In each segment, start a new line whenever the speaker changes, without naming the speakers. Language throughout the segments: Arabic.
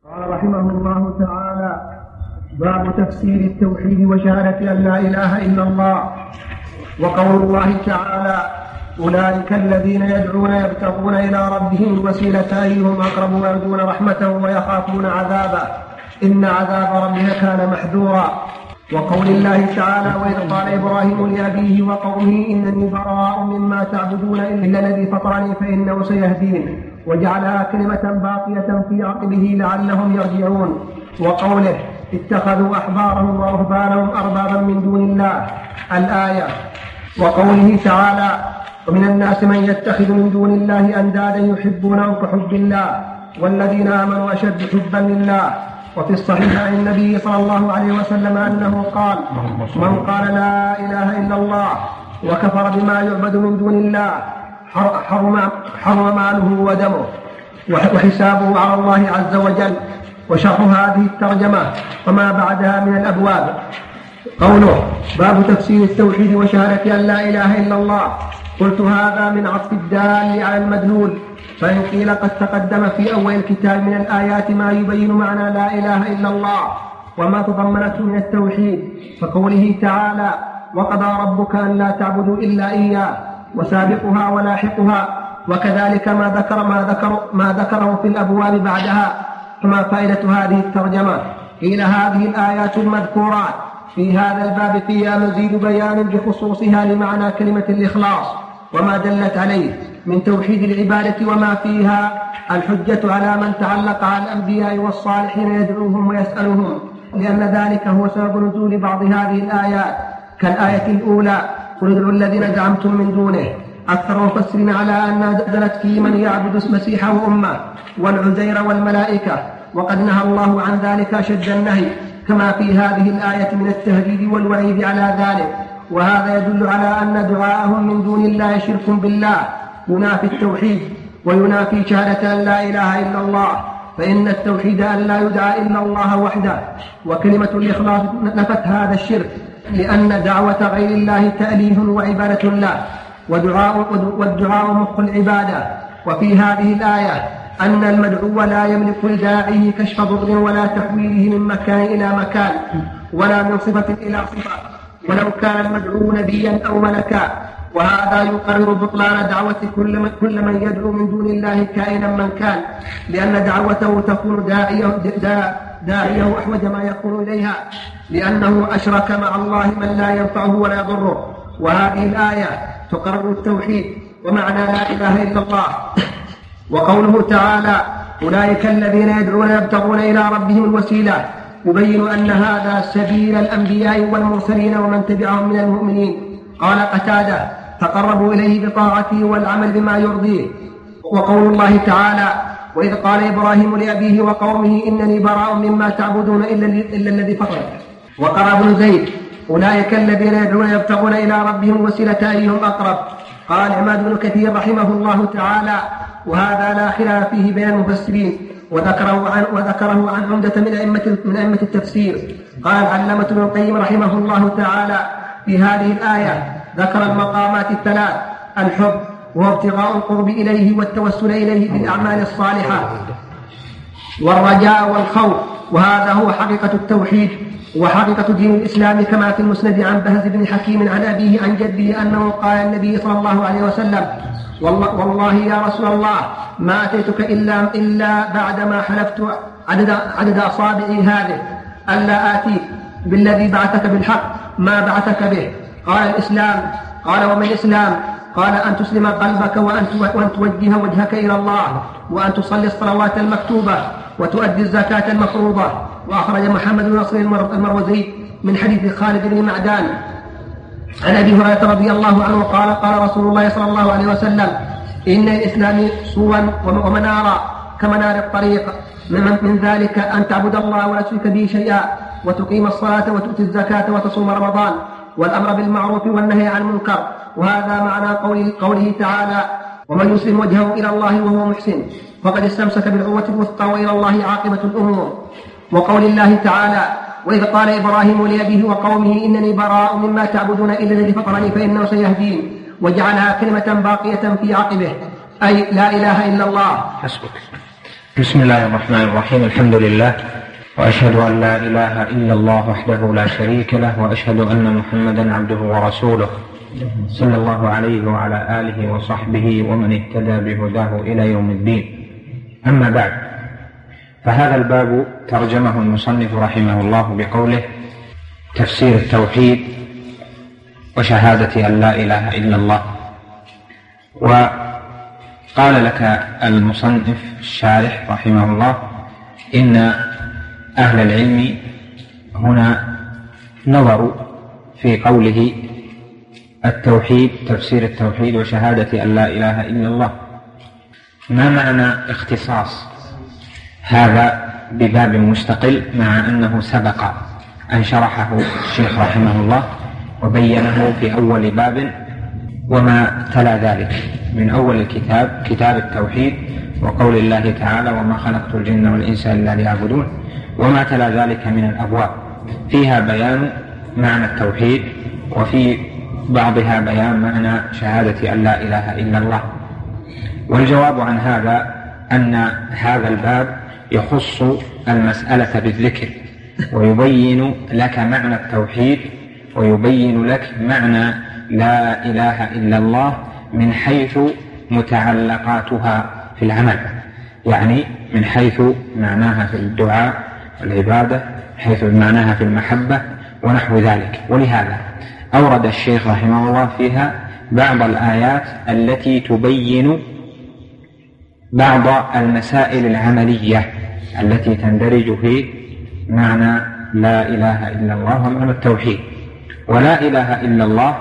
قال رحمه الله تعالى: باب تفسير التوحيد وشهادة أن لا إله إلا الله. وقول الله تعالى: أولئك الذين يدعون يبتغون إلى ربهم الوسيلة أيهم أقرب ويرجون رحمته ويخافون عذابه إن عذاب ربك كان محذورا. وقول الله تعالى: وإذ قال إبراهيم لأبيه وقومه إنني براء مما تعبدون إلا الذي فطرني فإنه سيهدين وجعلها كلمة باقية في عقبه لعلهم يرجعون. وقوله: اتخذوا أحبارهم ورهبانهم أربابا من دون الله الآية. وقوله تعالى: ومن الناس من يتخذ من دون الله أندادا يحبونهم كحب الله والذين آمنوا أشد حبا لله. وفي الصحيح عن النبي صلى الله عليه وسلم أنه قال: من قال لا إله إلا الله وكفر بما يعبد من دون الله حرم ماله ودمه وحسابه على الله عز وجل. وشرح هذه الترجمة وما بعدها من الأبواب. قوله: باب تفسير التوحيد وشهادة أن لا إله إلا الله. قلت: هذا من عطف الدال على المدلول، فإن قيل قد تقدم في أول الكتاب من الآيات ما يبين معنى لا إله إلا الله وما تضمنته من التوحيد، فقوله تعالى: وقضى ربك أن لا تعبدوا إلا إياه، وسابقها ولاحقها، وكذلك ما ذكره في الأبواب بعدها. فما فائدة هذه الترجمة؟ قيل: هذه الآيات المذكورات في هذا الباب فيها مزيد بيان بخصوصها لمعنى كلمة الإخلاص وما دلت عليه من توحيد العبادة، وما فيها الحجة على من تعلق على الأنبياء والصالحين يدعوهم ويسألهم، لأن ذلك هو سبب نزول بعض هذه الآيات، كالآية الأولى: قل ادعوا الذين زعمتم من دونه. أكثر المفسرين على أنها نزلت في من يعبد المسيح وأمه والعزير والملائكة، وقد نهى الله عن ذلك أشد النهي، كما في هذه الآية من التهديد والوعيد على ذلك. وهذا يدل على أن دعاءهم من دون الله شرك بالله ينافي التوحيد وينافي شهادة أن لا إله إلا الله، فإن التوحيد أن لا يدعى إلا الله وحده، وكلمة الإخلاص نفت هذا الشرك، لأن دعوة غير الله تأليه وعبادة له، والدعاء مخ العبادة. وفي هذه الآية أن المدعو لا يملك لداعيه كشف ضر ولا تحويله من مكان إلى مكان ولا من صفة إلى صفة، ولو كان المدعو نبيا أو ملكا. وهذا يقرر بطلان دعوة كل من يدعو من دون الله كائنا من كان، لأن دعوته تكون داعيه أحوج ما يكون إليها، لأنه أشرك مع الله من لا ينفعه ولا يضره. وهذه الآية تقرر التوحيد ومعنى لا إله إلا الله. وقوله تعالى: أولئك الذين يدعون يبتغون إلى ربهم الوسيلة، يبين أن هذا سبيل الأنبياء والمرسلين ومن تبعهم من المؤمنين. قال قتادة: تقربوا إليه بطاعته والعمل بما يرضيه. وقول الله تعالى: وإذ قال إبراهيم لأبيه وقومه إنني براء مما تعبدون إلا الذي فطرني. وقال ابن زيد: أولئك الذين يدعون يبتغون إلى ربهم الوسيلة أيهم أقرب. قال عماد بن كثير رحمه الله تعالى: وهذا لا خلاف فيه بين المفسرين، وذكره عن عمدة من أئمة التفسير. قال العلامة ابن القيم رحمه الله تعالى: في هذه الآية ذكر المقامات الثلاث: الحب وهو ابتغاء القرب إليه والتوسل إليه بالأعمال الصالحة، والرجاء والخوف، وهذا هو حقيقة التوحيد وحقيقة دين الإسلام، كما في المسند عن بهز بن حكيم عن أبيه عن جده أنه قال النبي صلى الله عليه وسلم: والله يا رسول الله ما أتيتك إلا بعدما حلفت عدد أصابعي هذه ألا آتيك بالذي بعثك بالحق ما بعثك به. قال: الإسلام. قال: وما الإسلام؟ قال: أن تسلم قلبك وأن توجه وجهك إلى الله، وأن تصلي الصلوات المكتوبة، وتؤدي الزكاة المفروضة. وأخرج محمد بن نصر المروزي من حديث خالد بن معدان عن أبي هريرة رضي الله عنه قال: قال رسول الله صلى الله عليه وسلم: إن الإسلام سوا ومنارا كمنار الطريق، من ذلك أن تعبد الله ولا تشرك به شيئا، وتقيم الصلاة وتؤتي الزكاة وتصوم رمضان، والأمر بالمعروف والنهي عن المنكر. وهذا معنى قوله تعالى: ومن يسلم وجهه إلى الله وهو محسن فقد استمسك بالعروة الوثقى وإلى الله عاقبة الأمور. وقول الله تعالى: وإذ قال إبراهيم لأبيه وقومه إنني براء مما تعبدون إلا الذي فطرني فإنه سيهدين وجعلها كلمة باقية في عقبه، أي لا إله إلا الله. حسبك.
بسم الله الرحمن الرحيم. الحمد لله، وأشهد أن لا إله إلا الله وحده لا شريك له، وأشهد أن محمدا عبده ورسوله صلى الله عليه وعلى آله وصحبه ومن اهتدى بهداه إلى يوم الدين. أما بعد، فهذا الباب ترجمه المصنف رحمه الله بقوله: تفسير التوحيد وشهادة أن لا إله إلا الله. وقال لك المصنف الشارح رحمه الله إن أهل العلم هنا نظروا في قوله التوحيد، تفسير التوحيد وشهادة أن لا إله إلا الله، ما معنى اختصاص هذا بباب مستقل، مع أنه سبق أن شرحه الشيخ رحمه الله وبينه في أول باب وما تلا ذلك من أول الكتاب، كتاب التوحيد، وقول الله تعالى: وما خلقت الجن والإنس إلا ليعبدون، وما تلا ذلك من الأبواب فيها بيان معنى التوحيد، وفي بعضها بيان معنى شهادة أن لا إله إلا الله. والجواب عن هذا أن هذا الباب يخص المسألة بالذكر، ويبين لك معنى التوحيد، ويبين لك معنى لا إله إلا الله من حيث متعلقاتها في العمل، يعني من حيث معناها في الدعاء والعبادة، حيث معناها في المحبة ونحو ذلك. ولهذا أورد الشيخ رحمه الله فيها بعض الآيات التي تبين بعض المسائل العملية التي تندرج في معنى لا إله إلا الله ومعنى التوحيد. ولا إله إلا الله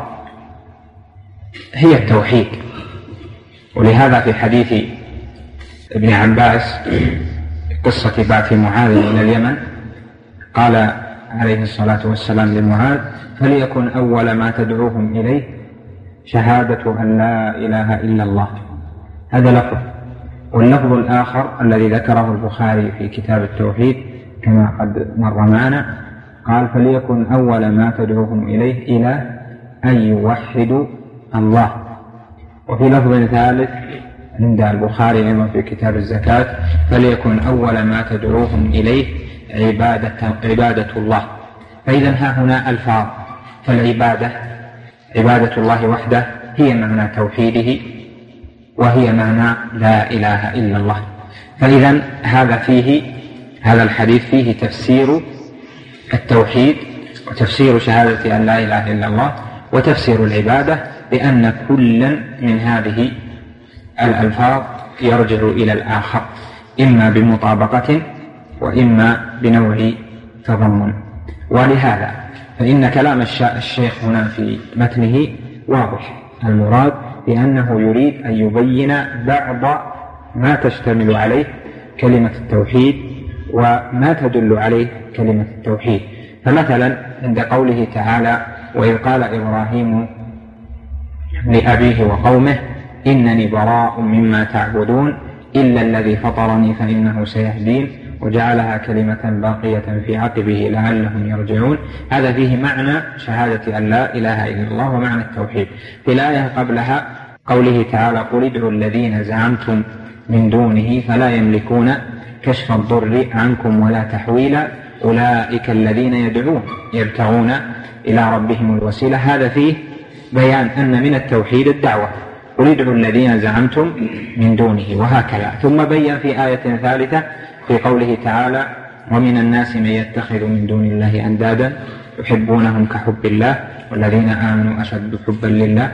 هي التوحيد، ولهذا في حديث ابن عباس قصة بعث معاذ إلى اليمن قال عليه الصلاة والسلام لمعاذ: فليكن أول ما تدعوهم إليه شهادة أن لا إله إلا الله. هذا لفظ. واللفظ الآخر الذي ذكره البخاري في كتاب التوحيد كما قد مر معنا قال: فليكن أول ما تدعوهم إليه إلى أن يوحدوا الله. وفي لفظ ثالث عند البخاري أيضا في كتاب الزكاة: فليكن أول ما تدعوهم إليه عبادة الله. فإذا ها هنا ألفاظ، فالعبادة عبادة الله وحده هي معنى توحيده، وهي معنى لا إله إلا الله. فإذا هذا الحديث فيه تفسير التوحيد، وتفسير شهادة أن لا إله إلا الله، وتفسير العبادة، لأن كل من هذه الألفاظ يرجع إلى الآخر، إما بمطابقة وإما بنوع تضمن. ولهذا فإن كلام الشيخ هنا في متنه واضح، المراد بأنه يريد أن يبين بعض ما تشتمل عليه كلمة التوحيد وما تدل عليه كلمة التوحيد. فمثلا عند قوله تعالى: وإذ قال إبراهيم لأبيه وقومه إنني براء مما تعبدون إلا الذي فطرني فإنه سيهدين، وجعلها كلمة باقية في عقبه لعلهم يرجعون. هذا فيه معنى شهادة أن لا إله إلا الله ومعنى التوحيد. في الآية قبلها قوله تعالى: قل ادعوا الذين زعمتم من دونه فلا يملكون كشف الضر عنكم ولا تحويلا أولئك الذين يدعون يبتغون إلى ربهم الوسيلة. هذا فيه بيان أن من التوحيد الدعوة، قل ادعوا الذين زعمتم من دونه، وهكذا. ثم بين في آية ثالثة في قوله تعالى: ومن الناس من يتخذ من دون الله أندادا يحبونهم كحب الله والذين آمنوا أشد حبا لله،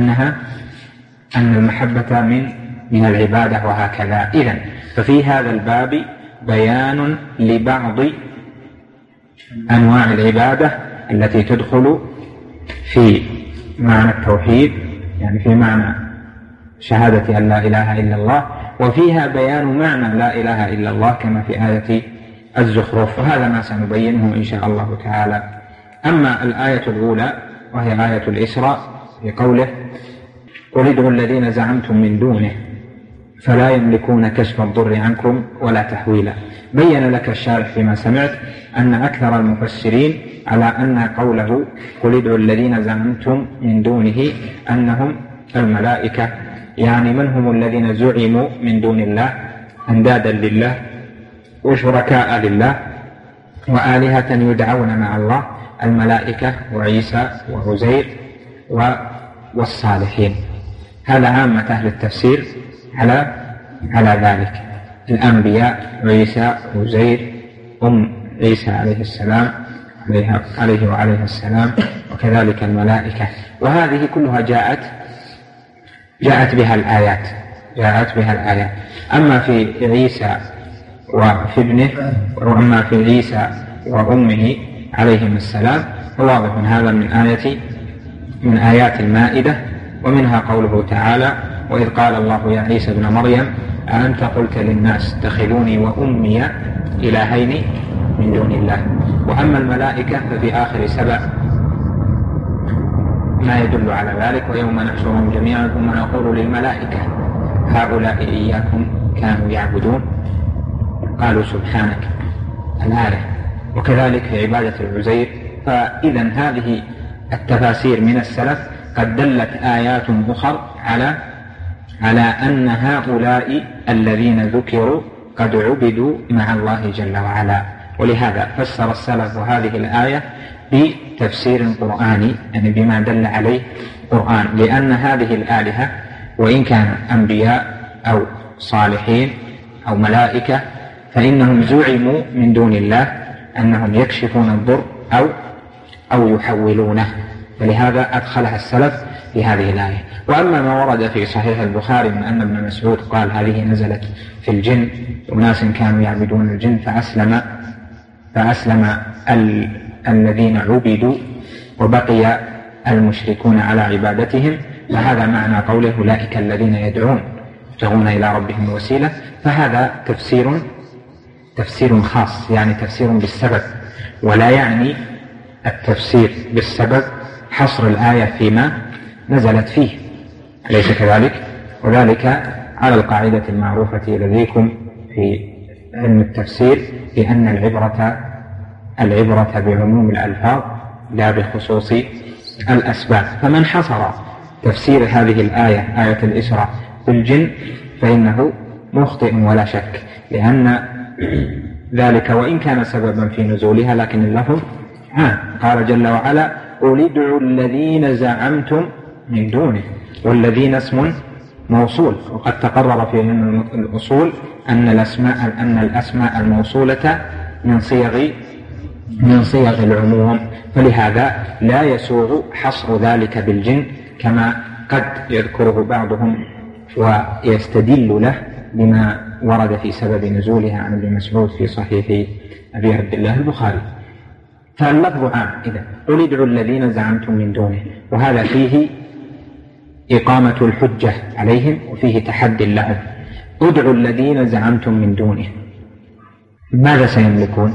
أن المحبة من العبادة، وهكذا. إذن ففي هذا الباب بيان لبعض أنواع العبادة التي تدخل في معنى التوحيد، يعني في معنى شهادة أن لا إله إلا الله، وفيها بيان معنى لا إله إلا الله كما في آية الزخرف، وهذا ما سنبينه إن شاء الله تعالى. أما الآية الأولى وهي آية الإسراء في قوله: قل ادعوا الذين زعمتم من دونه فلا يملكون كشف الضر عنكم ولا تحويلا. بين لك الشارح فيما سمعت أن أكثر المفسرين على أن قوله قل ادعوا الذين زعمتم من دونه أنهم الملائكة، يعني من هم الذين زعموا من دون الله أندادا لله وشركاء لله وآلهة يدعون مع الله، الملائكة وعيسى وعزير والصالحين. هذا عامة أهل التفسير على ذلك، الأنبياء عيسى وعزير، عيسى عليه السلام عليه وعليه السلام، وكذلك الملائكة. وهذه كلها جاءت بها الآيات. أما في عيسى وفي ابنه، وأما في عيسى وأمه عليهم السلام فواضح هذا من آيات المائدة، ومنها قوله تعالى: وإذ قال الله يا عيسى ابن مريم أأنت قلت للناس اتخذوني وأمي إلهين من دون الله. وأما الملائكة ففي آخر 7 ما يدل على ذلك: ويوم نحشرهم جميعا ثم نقول للملائكة هؤلاء إياكم كانوا يعبدون قالوا سبحانك، الآية. وكذلك في عبادة العزير. فإذا هذه التفاسير من السلف قد دلت آيات أخرى على أن هؤلاء الذين ذكروا قد عبدوا مع الله جل وعلا. ولهذا فسر السلف هذه الآية بتفسير قرآني، يعني بما دل عليه القرآن، لأن هذه الآلهة وإن كانوا أنبياء أو صالحين أو ملائكة فإنهم زعموا من دون الله أنهم يكشفون الضر أو يحولونه، فلهذا أدخلها السلف بهذه الآية. وأما ما ورد في صحيح البخاري من أن ابن مسعود قال هذه نزلت في الجن، وناس كانوا يعبدون الجن فأسلم الذين عبدوا وبقي المشركون على عبادتهم، فهذا معنى قوله أولئك الذين يدعون إلى ربهم الوسيلة. فهذا تفسير خاص، يعني تفسير بالسبب، ولا يعني التفسير بالسبب حصر الآية فيما نزلت فيه، أليس كذلك؟ وذلك على القاعدة المعروفة لديكم في علم التفسير بأن العبرة بعموم الألفاظ لا بخصوص الأسباب. فمن حصر تفسير هذه الآية، آية الإسراء، بالجن فإنه مخطئ ولا شك، لأن ذلك وإن كان سببا في نزولها لكن اللفظ عام. قال جل وعلا: قل ادعوا الذين زعمتم من دونه، والذين اسم موصول، وقد تقرر في علم الأصول أن الأسماء الموصولة من صيغ العموم، فلهذا لا يسوغ حصر ذلك بالجن كما قد يذكره بعضهم ويستدل له بما ورد في سبب نزولها عن ابن مسعود في صحيح أبي عبد الله البخاري. فاللفظ عام. إذن قل ادعوا الذين زعمتم من دونه، وهذا فيه إقامة الحجة عليهم وفيه تحد لهم. ادعوا الذين زعمتم من دونه، ماذا سيملكون؟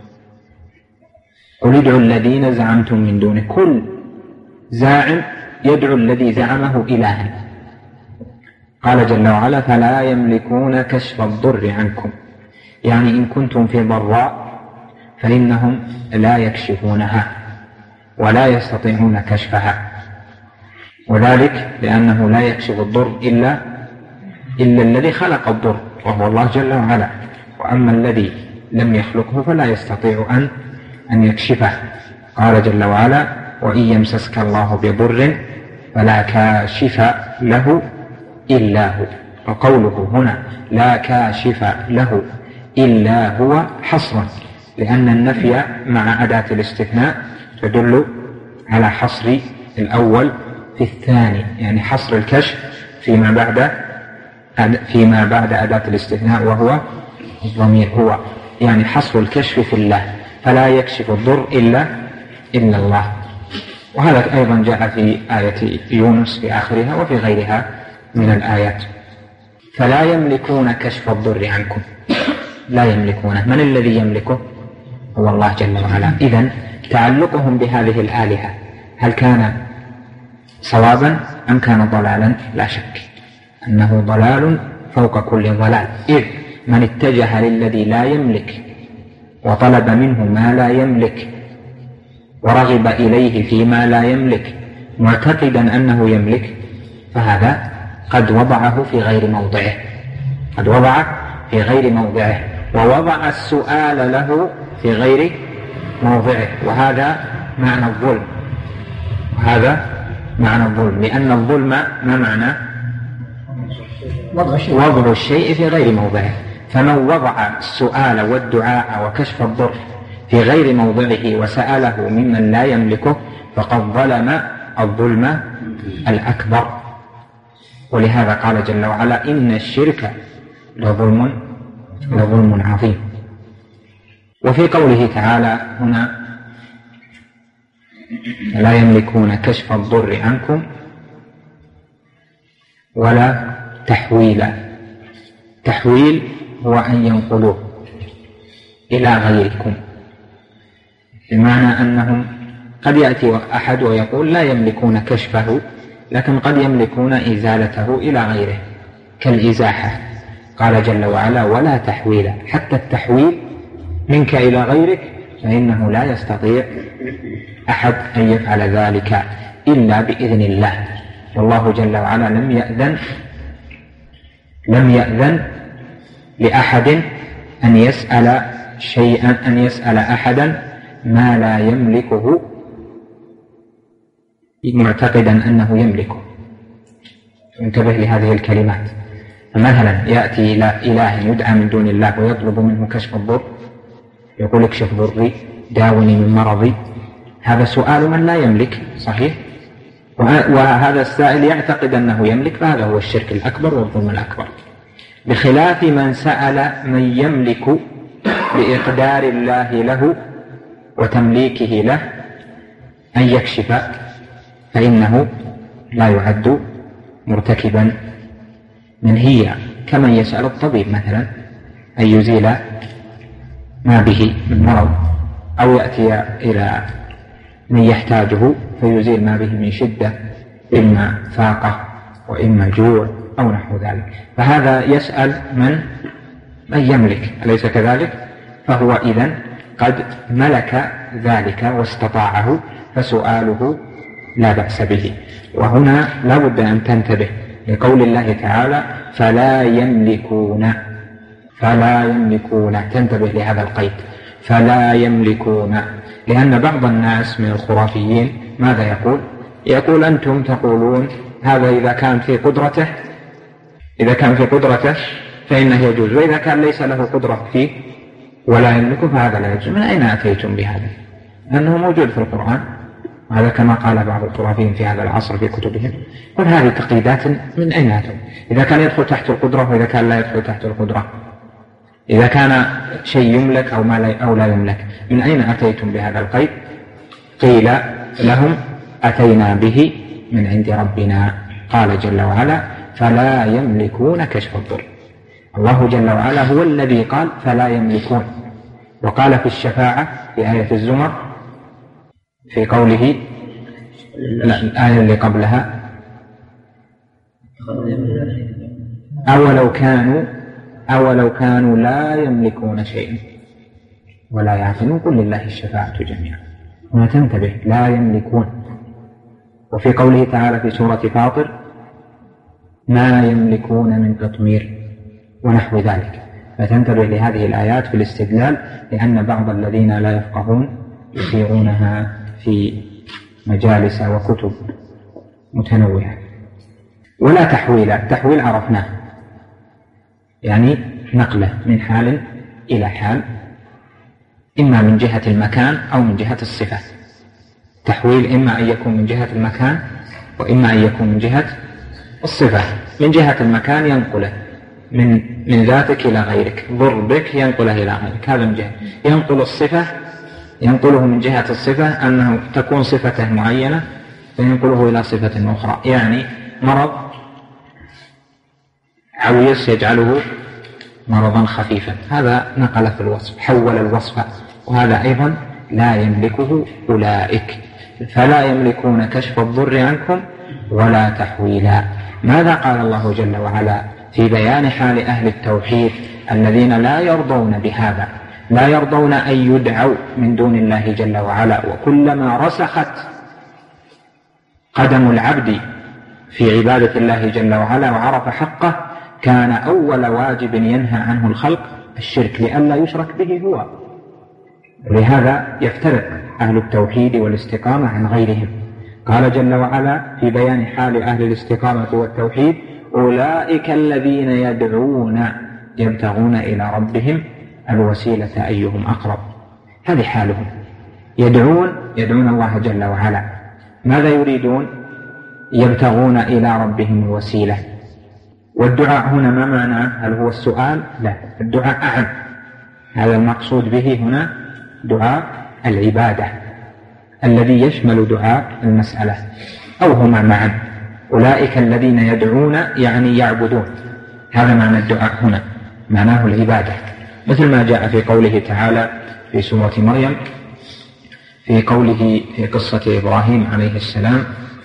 قل ادعوا الذين زعمتم من دونه، كل زاعم يدعو الذي زعمه إلها. قال جل وعلا: فلا يملكون كشف الضر عنكم، يعني إن كنتم في ضراء فإنهم لا يكشفونها ولا يستطيعون كشفها، وذلك لأنه لا يكشف الضر إلا الذي خلق الضر وهو الله جل وعلا، وأما الذي لم يخلقه فلا يستطيع أن يكشفه. قال جل وعلا: وإن يمسسك الله بضر فلا كاشف له إلا هو. وقوله هنا لا كاشف له إلا هو حصرا، لأن النفي مع أداة الاستثناء تدل على حصر الأول في الثاني، يعني حصر الكشف فيما بعد أداة الاستثناء وهو الضمير، هو يعني حصر الكشف في الله، فلا يكشف الضر إلا الله. وهذا أيضا جاء في آية يونس في آخرها وفي غيرها من الآيات. فلا يملكون كشف الضر عنكم، لا يملكونه. من الذي يملكه؟ هو الله جل وعلا. إذن تعلقهم بهذه الآلهة هل كان صوابا أم كان ضلالا؟ لا شك أنه ضلال فوق كل ضلال، إذ من اتجه للذي لا يملك وطلب منه ما لا يملك ورغب إليه فيما لا يملك معتقدا أنه يملك، فهذا قد وضعه في غير موضعه، قد وضع في غير موضعه، ووضع السؤال له في غير موضعه، وهذا معنى الظلم. لأن الظلم ما معنى؟ وضع الشيء في غير موضعه. فمن وضع السؤال والدعاء وكشف الضر في غير موضعه وسأله ممن لا يملكه فقد ظلم الظلم الأكبر. ولهذا قال جل وعلا: إن الشرك لظلم عظيم. وفي قوله تعالى هنا: لا يملكون كشف الضر عنكم ولا تحويلا. تحويل هو أن ينقلوه إلى غيركم، بمعنى أنهم قد يأتي أحد ويقول لا يملكون كشفه، لكن قد يملكون إزالته إلى غيره كالإزاحة. قال جل وعلا: ولا تحويلا. حتى التحويل منك إلى غيرك فإنه لا يستطيع أحد أن يفعل ذلك إلا بإذن الله. والله جل وعلا لم يأذن لأحد أن يسأل أحدا ما لا يملكه معتقدا أنه يملكه. انتبه لهذه الكلمات. مثلا يأتي إلى إله يدعى من دون الله ويطلب منه كشف الضر، يقول: اكشف ضري، داوني من مرضي. هذا سؤال من لا يملك، صحيح؟ وهذا السائل يعتقد أنه يملك، فهذا هو الشرك الأكبر والظلم الأكبر. بخلاف من سأل من يملك بإقدار الله له وتمليكه له أن يكشف، فإنه لا يعد مرتكبا منهيا، كمن يسأل الطبيب مثلا أن يزيل ما به من مرض، أو يأتي إلى من يحتاجه فيزيل ما به من شدة، إما فاقة وإما جوع أو نحو ذلك. فهذا يسأل من يملك، أليس كذلك؟ فهو إذن قد ملك ذلك واستطاعه، فسؤاله لا بأس به. وهنا لا بد أن تنتبه لقول الله تعالى: فلا يملكون. تنتبه لهذا القيد، فلا يملكون، لأن بعض الناس من الخرافيين ماذا يقول: أنتم تقولون هذا إذا كان في قدرته فإنه يجوز، وإذا كان ليس له قدرة فيه ولا يملكه فهذا لا يجوز. من أين أتيتم بهذا؟ لأنه موجود في القرآن، هذا كما قال بعض الخرافيين في هذا العصر في كتبهم. قل هذه تقييدات من أين أتوا؟ إذا كان يدخل تحت القدرة وإذا كان لا يدخل تحت القدرة، إذا كان شيء يملك أو لا يملك، من أين أتيتم بهذا القيد؟ قيل لهم: أتينا به من عند ربنا. قال جل وعلا: فلا يملكون كشف الضر. الله جل وعلا هو الذي قال فلا يملكون، وقال في الشفاعة في آية الزمر في قوله الآية اللي قبلها: أولو كانوا لا يملكون شيئا ولا يعقلون قل لله الشفاعة جميعا. هنا تنتبه، لا يملكون. وفي قوله تعالى في سورة فاطر: ما يملكون من قطمير ونحو ذلك. فتنتبه لهذه الآيات في الاستدلال، لأن بعض الذين لا يفقهون يصيغونها في مجالس وكتب متنوعة. ولا تحويل. التحويل عرفناه، يعني نقله من حال إلى حال، إما من جهة المكان أو من جهة الصفة. تحويل إما أن يكون من جهة المكان وإما أن يكون من جهة الصفة. من جهة المكان ينقله من ذاتك إلى غيرك، ضر بك ينقله إلى غيرك، هذا من جهة. ينقل الصفة، ينقله من جهة الصفة أنه تكون صفته معينة فينقله إلى صفة أخرى، يعني مرض عويص يجعله مرضا خفيفا، هذا نقل في الوصف، حول الوصف. وهذا أيضا لا يملكه أولئك. فلا يملكون كشف الضر عنكم ولا تحويلا. ماذا قال الله جل وعلا في بيان حال أهل التوحيد الذين لا يرضون بهذا، لا يرضون أن يدعوا من دون الله جل وعلا؟ وكلما رسخت قدم العبد في عبادة الله جل وعلا وعرف حقه كان أول واجب ينهى عنه الخلق الشرك لئلا يشرك به هو. لهذا يفترق أهل التوحيد والاستقامة عن غيرهم. قال جل وعلا في بيان حال أهل الاستقامة والتوحيد: أولئك الذين يدعون يبتغون إلى ربهم الوسيلة أيهم أقرب. هذه حالهم، يدعون الله جل وعلا. ماذا يريدون؟ يبتغون إلى ربهم الوسيلة. والدعاء هنا ما معناه؟ هل هو السؤال؟ لا، الدعاء أعم. هذا المقصود به هنا دعاء العبادة الذي يشمل دعاء المسألة، أو هما معا. أولئك الذين يدعون يعني يعبدون، هذا معنى الدعاء هنا، معناه العبادة، مثل ما جاء في قوله تعالى في سورة مريم في قوله في قصة إبراهيم عليه السلام: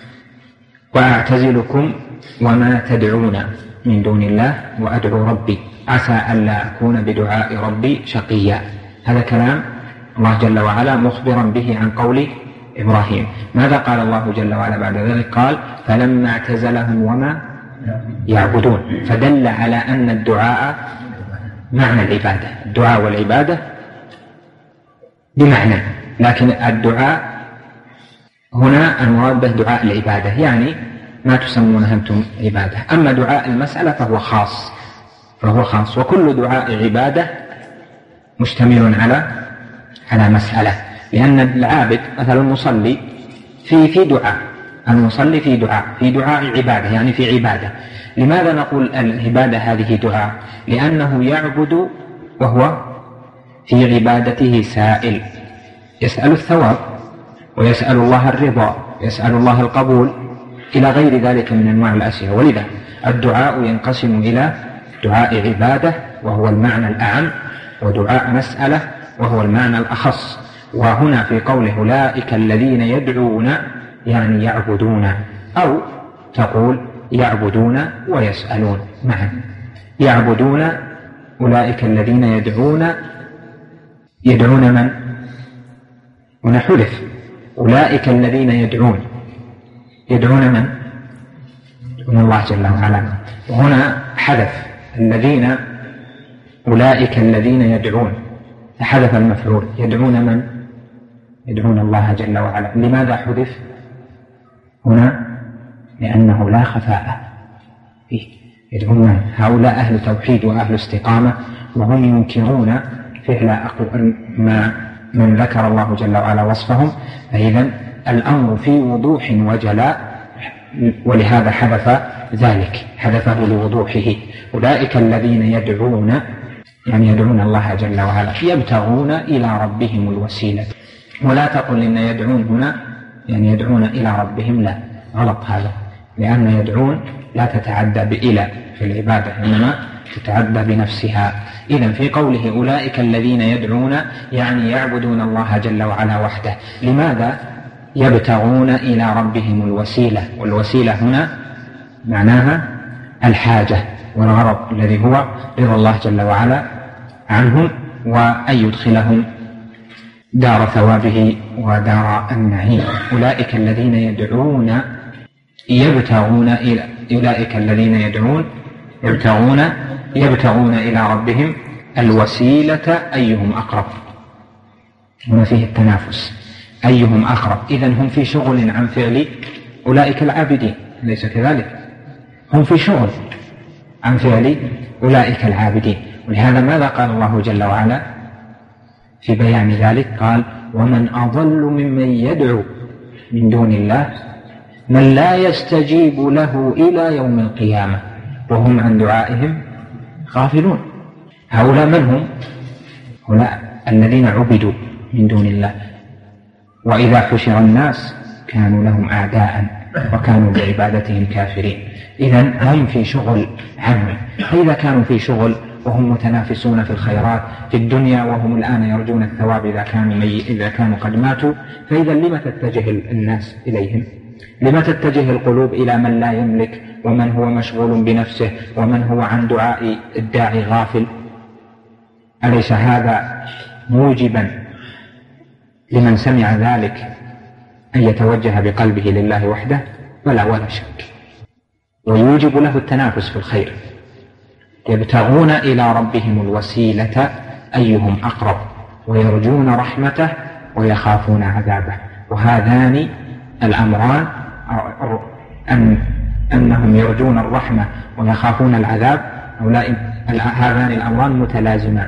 وأعتزلكم وما تدعون من دون الله وأدعو ربي عسى ألا أكون بدعاء ربي شقيا. هذا كلام الله جل وعلا مخبرا به عن قول إبراهيم. ماذا قال الله جل وعلا بعد ذلك؟ قال: فلما اعتزلهم وما يعبدون. فدل على أن الدعاء معنى العبادة، الدعاء والعبادة بمعنى، لكن الدعاء هنا المراد به دعاء العبادة، يعني ما تسمونه أنتم عبادة. أما دعاء المسألة فهو خاص، وكل دعاء عبادة مشتمل على مسألة، لأن العابد مثلا المصلي في دعاء، المصلي في دعاء عبادة، يعني في عبادة. لماذا نقول العبادة هذه دعاء؟ لأنه يعبد وهو في عبادته سائل، يسأل الثواب ويسأل الله الرضا، يسأل الله القبول، إلى غير ذلك من أنواع الأسئلة. ولذا الدعاء ينقسم إلى دعاء عبادة وهو المعنى الأعم، ودعاء مسألة وهو المعنى الأخص. وهنا في قوله أولئك الذين يدعون يعني يعبدون، أو تقول يعبدون ويسألون معا. يعبدون، أولئك الذين يدعون من؟ هنا حذف، أولئك الذين يدعون من؟ يدعون الله جل وعلا. وهنا حذف الذين، أولئك الذين يدعون، حذف المفعول. يدعون من؟ يدعون الله جل وعلا. لماذا حذف هنا؟ لأنه لا خفاء فيه. يدعون من؟ هؤلاء أهل توحيد وأهل استقامة، وهم ينكرون فعل من ذكر الله جل وعلا وصفهم. فإذن الأمر في وضوح وجلاء، ولهذا حذف ذلك، حذفه لوضوحه. أولئك الذين يدعون يعني يدعون الله جل وعلا، يبتغون إلى ربهم الوسيلة. ولا تقل إن يدعون هنا يعني يدعون إلى ربهم، لا، غلط هذا، لأن يدعون لا تتعدى بإلى في العبادة، إنما تتعدى بنفسها. إذن في قوله أولئك الذين يدعون يعني يعبدون الله جل وعلا وحده. لماذا؟ يبتغون إلى ربهم الوسيلة، والوسيلة هنا معناها الحاجة والغرض الذي هو رضا الله جل وعلا عنهم، وأن يدخلهم دار ثوابه ودار النعيم. أولئك الذين يدعون يبتغون إلى، أولئك الذين يبتغون إلى ربهم الوسيلة أيهم أقرب. هنا فيه التنافس، أيهم أقرب. إذن هم في شغل عن فعل أولئك العابدين، ليس كذلك؟ هم في شغل عن فعل أولئك العابدين. ولهذا ماذا قال الله جل وعلا في بيان ذلك؟ قال: ومن أضل ممن يدعو من دون الله من لا يستجيب له إلى يوم القيامة وهم عن دعائهم غافلون. هؤلاء من هم؟ هؤلاء الذين عبدوا من دون الله، وإذا حشر الناس كانوا لهم أعداء وكانوا بعبادتهم كافرين. إذن هم في شغل عنه. فإذا كانوا في شغل وهم متنافسون في الخيرات في الدنيا، وهم الآن يرجون الثواب إذا كانوا قد ماتوا، فإذا لما تتجه الناس إليهم؟ لما تتجه القلوب إلى من لا يملك، ومن هو مشغول بنفسه، ومن هو عن دعاء الداعي غافل؟ أليس هذا موجبا لمن سمع ذلك أن يتوجه بقلبه لله وحده؟ ولا شك، ويوجب له التنافس في الخير. يبتغون إلى ربهم الوسيلة أيهم أقرب ويرجون رحمته ويخافون عذابه. وهذان الأمران أنهم يرجون الرحمة ويخافون العذاب، هذان الأمران متلازمان،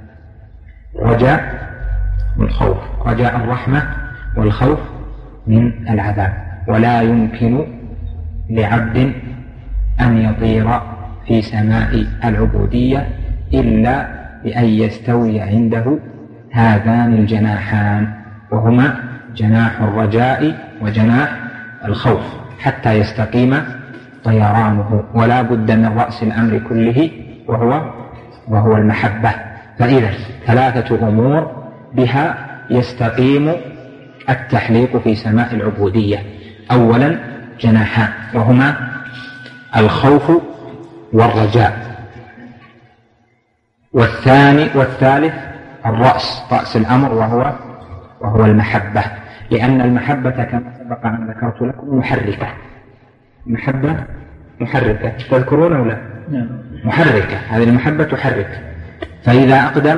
رجاء والخوف، رجاء الرحمة والخوف من العذاب. ولا يمكن لعبد أن يطير في سماء العبودية إلا بأن يستوي عنده هذان الجناحان، وهما جناح الرجاء وجناح الخوف، حتى يستقيم طيرانه. ولا بد من رأس الأمر كله وهو المحبة. فإذا 3 أمور بها يستقيم التحليق في سماء العبودية. أولا جناحان وهما الخوف والرجاء، والثالث رأس الأمر وهو المحبة، لأن المحبة كما سبق أن ذكرت لكم محركة. محبة محركة، تذكرون أو لا؟ محركة، هذه المحبة تحرك. فإذا أقدم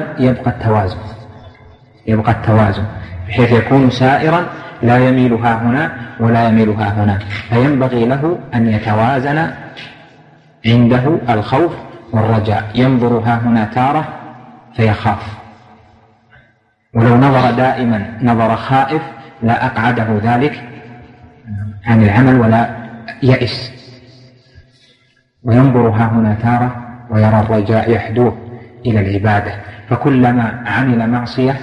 يبقى التوازن بحيث يكون سائرا لا يميل ها هنا ولا يميل ها هنا، فينبغي له أن يتوازن عنده الخوف والرجاء. ينظر ها هنا تارة فيخاف، ولو نظر دائما نظر خائف لا أقعده ذلك عن العمل ولا يئس. وينظر ها هنا تارة ويرى الرجاء يحدوه إلى العبادة، فكلما عمل معصية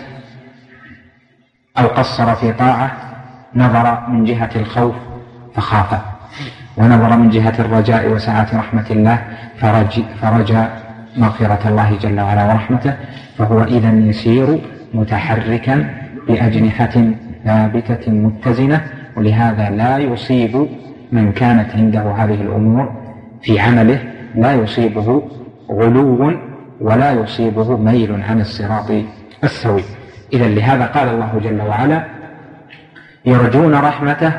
أو قصر في طاعة نظر من جهة الخوف فخاف، ونظر من جهة الرجاء وسعة رحمة الله فرجى مغفرة الله جل وعلا ورحمته. فهو إذن يسير متحركا بأجنحة ثابتة متزنة. ولهذا لا يصيب من كانت عنده هذه الأمور في عمله، لا يصيبه غلو ولا يصيبه ميل عن الصراط السوي. إذا لهذا قال الله جل وعلا يرجون رحمته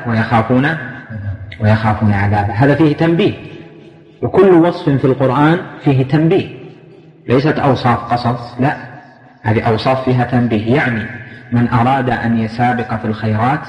ويخافون عذابه. هذا فيه تنبيه، وكل وصف في القرآن فيه تنبيه، ليست أوصاف قصص، لا، هذه أوصاف فيها تنبيه. يعني من أراد أن يسابق في الخيرات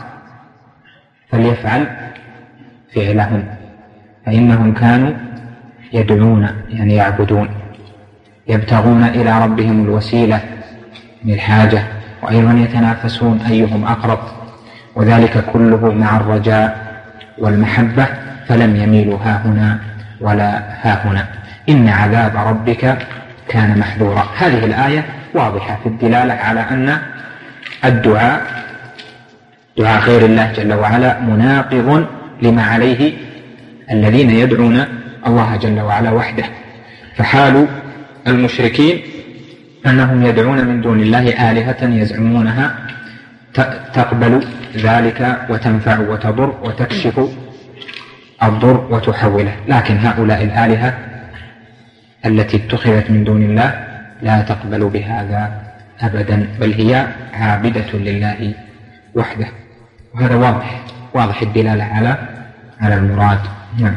فليفعل فعلهم، فإنهم كانوا يدعون يعني يعبدون، يبتغون إلى ربهم الوسيلة من الحاجة، وأيضا يتنافسون أيهم أقرب، وذلك كله مع الرجاء والمحبة، فلم يميلوا ها هنا ولا ها هنا. إن عذاب ربك كان محذورا. هذه الآية واضحة في الدلالة على أن الدعاء دعاء غير الله جل وعلا مناقض لما عليه الذين يدعون الله جل وعلا وحده. فحال المشركين أنهم يدعون من دون الله آلهة يزعمونها تقبل ذلك وتنفع وتضر وتكشف الضر وتحوله، لكن هؤلاء الآلهة التي اتخذت من دون الله لا تقبل بهذا أبدا، بل هي عابدة لله وحده. وهذا واضح الدلالة على المراد. نعم.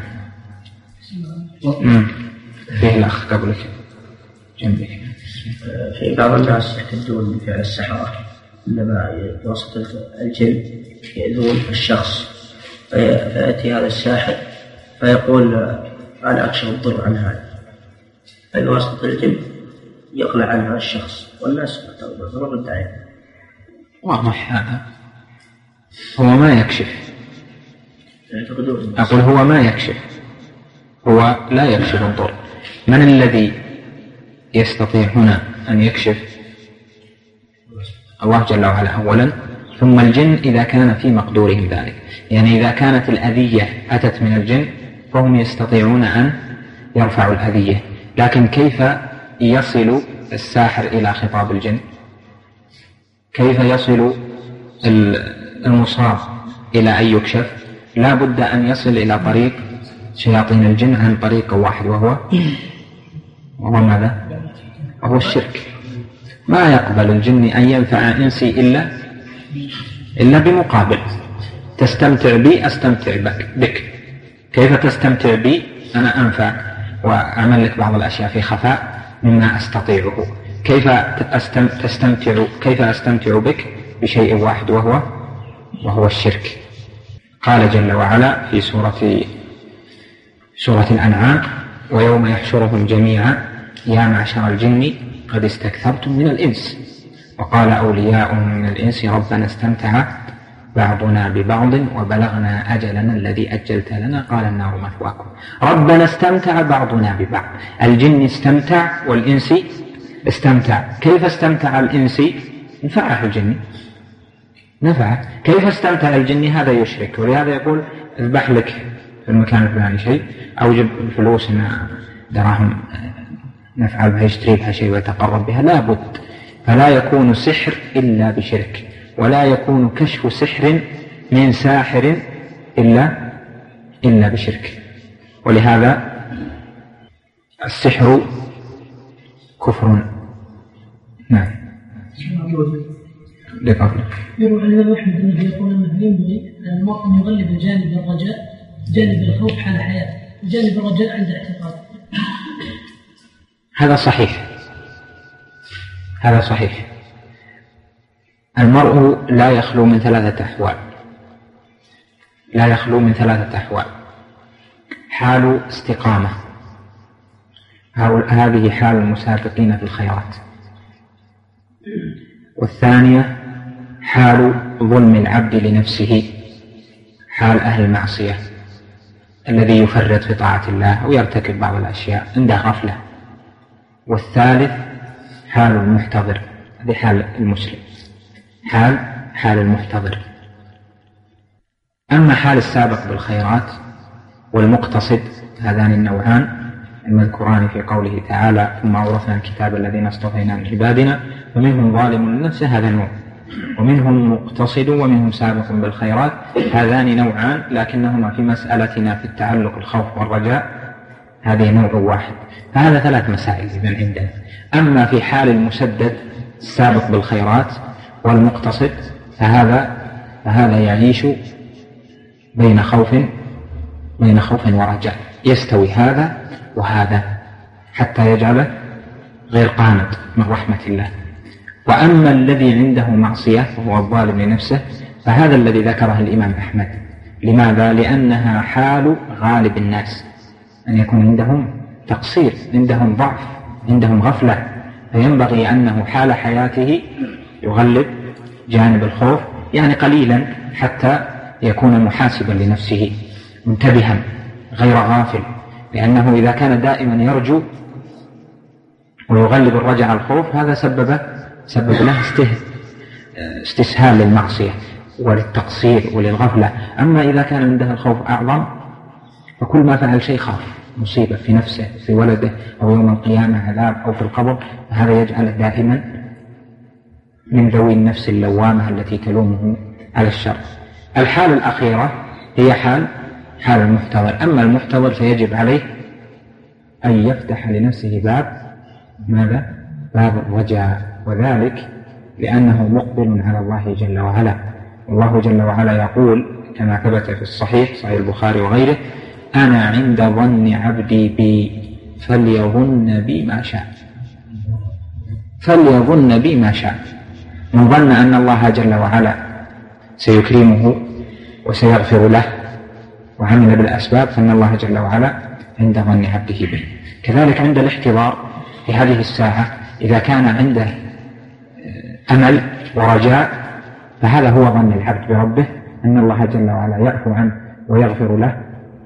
فيه الأخ قبلك جنبك.
في بعض الناس يحتجون بفعل السحرة عندما بواسطة الجن يأذون الشخص، فيأتي هذا الساحر فيقول أنا أكشف الضر عن هذا، فبواسطة الجن يقلع عن هذا الشخص، والناس ترد عليه.
واضح هذا، هو ما يكشف. أقول هو ما يكشف، هو لا يكشف الضر. من الذي يستطيع هنا أن يكشف؟ الله جل وعلا أولا، ثم الجن إذا كان في مقدورهم ذلك. يعني إذا كانت الأذية أتت من الجن فهم يستطيعون أن يرفعوا الأذية، لكن كيف يصل الساحر إلى خطاب الجن؟ كيف يصل المصاب إلى أن يكشف؟ لا بد أن يصل إلى طريق شياطين الجن عن طريق واحد، وهو ماذا؟ وهو الشرك. ما يقبل الجن أن ينفع إنسي إلا بمقابل. تستمتع بي أستمتع بك. كيف تستمتع بي؟ أنا أنفع. وأعمل لك بعض الأشياء في خفاء مما أستطيعه. كيف أستمتع بك بشيء واحد وهو الشرك. قال جل وعلا في سورة الأنعام: ويوم يحشرهم جميعا يا معشر الجن قد استكثرتم من الإنس وقال أولياؤهم من الإنس ربنا استمتع بعضنا ببعض وبلغنا أجلنا الذي أجلت لنا قال النار مثواكم. ربنا استمتع بعضنا ببعض. الجن استمتع والإنس استمتع. كيف استمتع الإنس؟ نفعه الجن، نفعه. كيف استمتع الجن؟ هذا يشرك، ولهذا يقول اذبح لك في المكان الفلاني شيء، أو جب الفلوس دراهم نفعل بها، يشتري بها شيء ويتقرب بها. لا بد. فلا يكون سحر إلا بشرك، ولا يكون كشف سحر من ساحر إلا بشرك. ولهذا السحر كفر. نعم. لقبلك
يروى عن الإمام أحمد أنه يقول أنه ينبغي المرء أن يغلب جانب الرجاء جانب الخوف حال حياته، جانب الرجاء عند اعتقاد.
هذا صحيح، هذا صحيح. المرء لا يخلو من ثلاثة أحوال. حال استقامة، هذه حال المسابقين في الخيرات. والثانية حال ظلم العبد لنفسه، حال أهل المعصية الذي يفرط في طاعة الله أو يرتكب بعض الأشياء عنده غفلة. والثالث حال المحتضر، هذه حال المسلم، حال المحتضر. أما حال السابق بالخيرات والمقتصد، هذان النوعان المذكوران في قوله تعالى: ثم أورثنا الكتاب الذين اصطفينا من عبادنا ومنهم ظالم لنفسه، هذا نوع. ومنهم مقتصد ومنهم سابق بالخيرات، هذان نوعان، لكنهما في مسألتنا في التعلق الخوف والرجاء هذه نوع واحد. فهذا 3 مسائل إذن عندنا. أما في حال المسدد السابق بالخيرات والمقتصد فهذا يعيش بين خوف ورجاء، يستوي هذا وهذا حتى يجعله غير قانط من رحمة الله. وأما الذي عنده معصية وهو الظالم لنفسه فهذا الذي ذكره الإمام أحمد. لماذا؟ لأنها حال غالب الناس، أن يكون عندهم تقصير، عندهم ضعف، عندهم غفلة، فينبغي أنه حال حياته يغلب جانب الخوف، يعني قليلا، حتى يكون محاسبا لنفسه منتبها غير غافل. لأنه إذا كان دائما يرجو ويغلب الرجع على الخوف هذا سبب له استسهال للمعصية وللتقصير وللغفلة. أما إذا كان عنده الخوف أعظم فكل ما فعل شيء خاف مصيبة في نفسه، في ولده، أو يوم القيامة عذاب، أو في القبر، هذا يجعله دائما من ذوي النفس اللوامة التي تلومه على الشر. الحال الأخيرة هي حال المحتضر. أما المحتضر فيجب عليه أن يفتح لنفسه باب الرجاء، وذلك لأنه مقبل على الله جل وعلا. والله جل وعلا يقول كما ثبت في الصحيح البخاري وغيره: أنا عند ظن عبدي بي فليظن بي ما شاء. من ظن أن الله جل وعلا سيكرمه وسيغفر له وعمل بالأسباب فإن الله جل وعلا عند ظن عبده به. كذلك عند الاحتضار في هذه الساعة إذا كان عنده أمل ورجاء فهذا هو ظن العبد بربه أن الله جل وعلا يعفو عنه ويغفر له،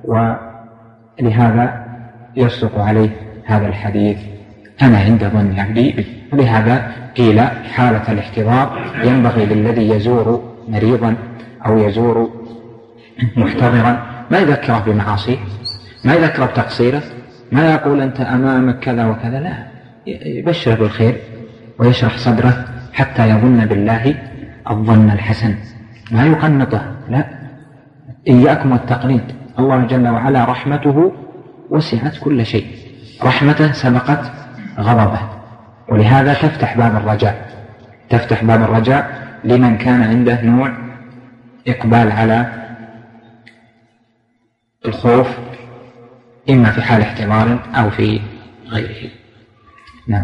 ولهذا يصدق عليه هذا الحديث: أنا عند ظن عبدي به. ولهذا قيل حالة الاحتضار ينبغي للذي يزور مريضا أو يزور محتضرا ما يذكره بمعاصيه، ما يذكره بتقصيره، ما يقول أنت أمامك كذا وكذا، لا، يبشر بالخير ويشرح صدره حتى يظن بالله الظن الحسن، ما يقنطه، لا. إياكم والتقنيط. الله جل وعلا رحمته وسعت كل شيء، رحمته سبقت غضبه، ولهذا تفتح باب الرجاء لمن كان عنده نوع إقبال على الخوف إما في حال احتضار أو في غيره. نعم.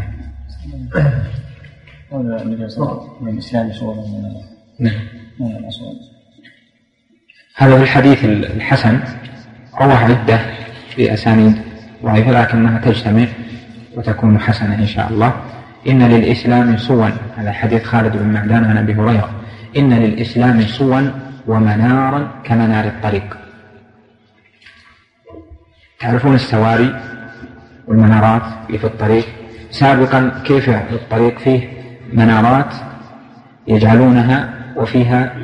من الإسلام صورة
نعم. هذا في الحديث الحسن رواه عدة بأسانيد ضعيفة لكنها تجتمع وتكون حسنة إن شاء الله. إن للإسلام صوا، هذا حديث خالد بن معدان عن أبي هريرة، إن للإسلام صوا ومنارا كمنار الطريق. تعرفون السواري والمنارات اللي في الطريق؟ سابقا كيف الطريق فيه منارات يجعلونها وفيها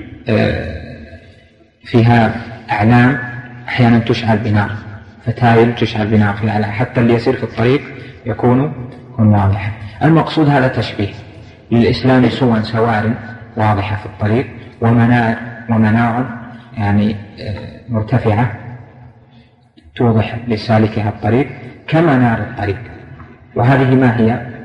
فيها أعلام أحيانا تشعل بنار، فتايل تشعل بنار في الأعلام حتى اللي يسير في الطريق يكون واضحا. المقصود هذا تشبيه للإسلام سوى سوار واضحة في الطريق ومنار يعني مرتفعة توضح لسالكها الطريق كمنار الطريق. وهذه ما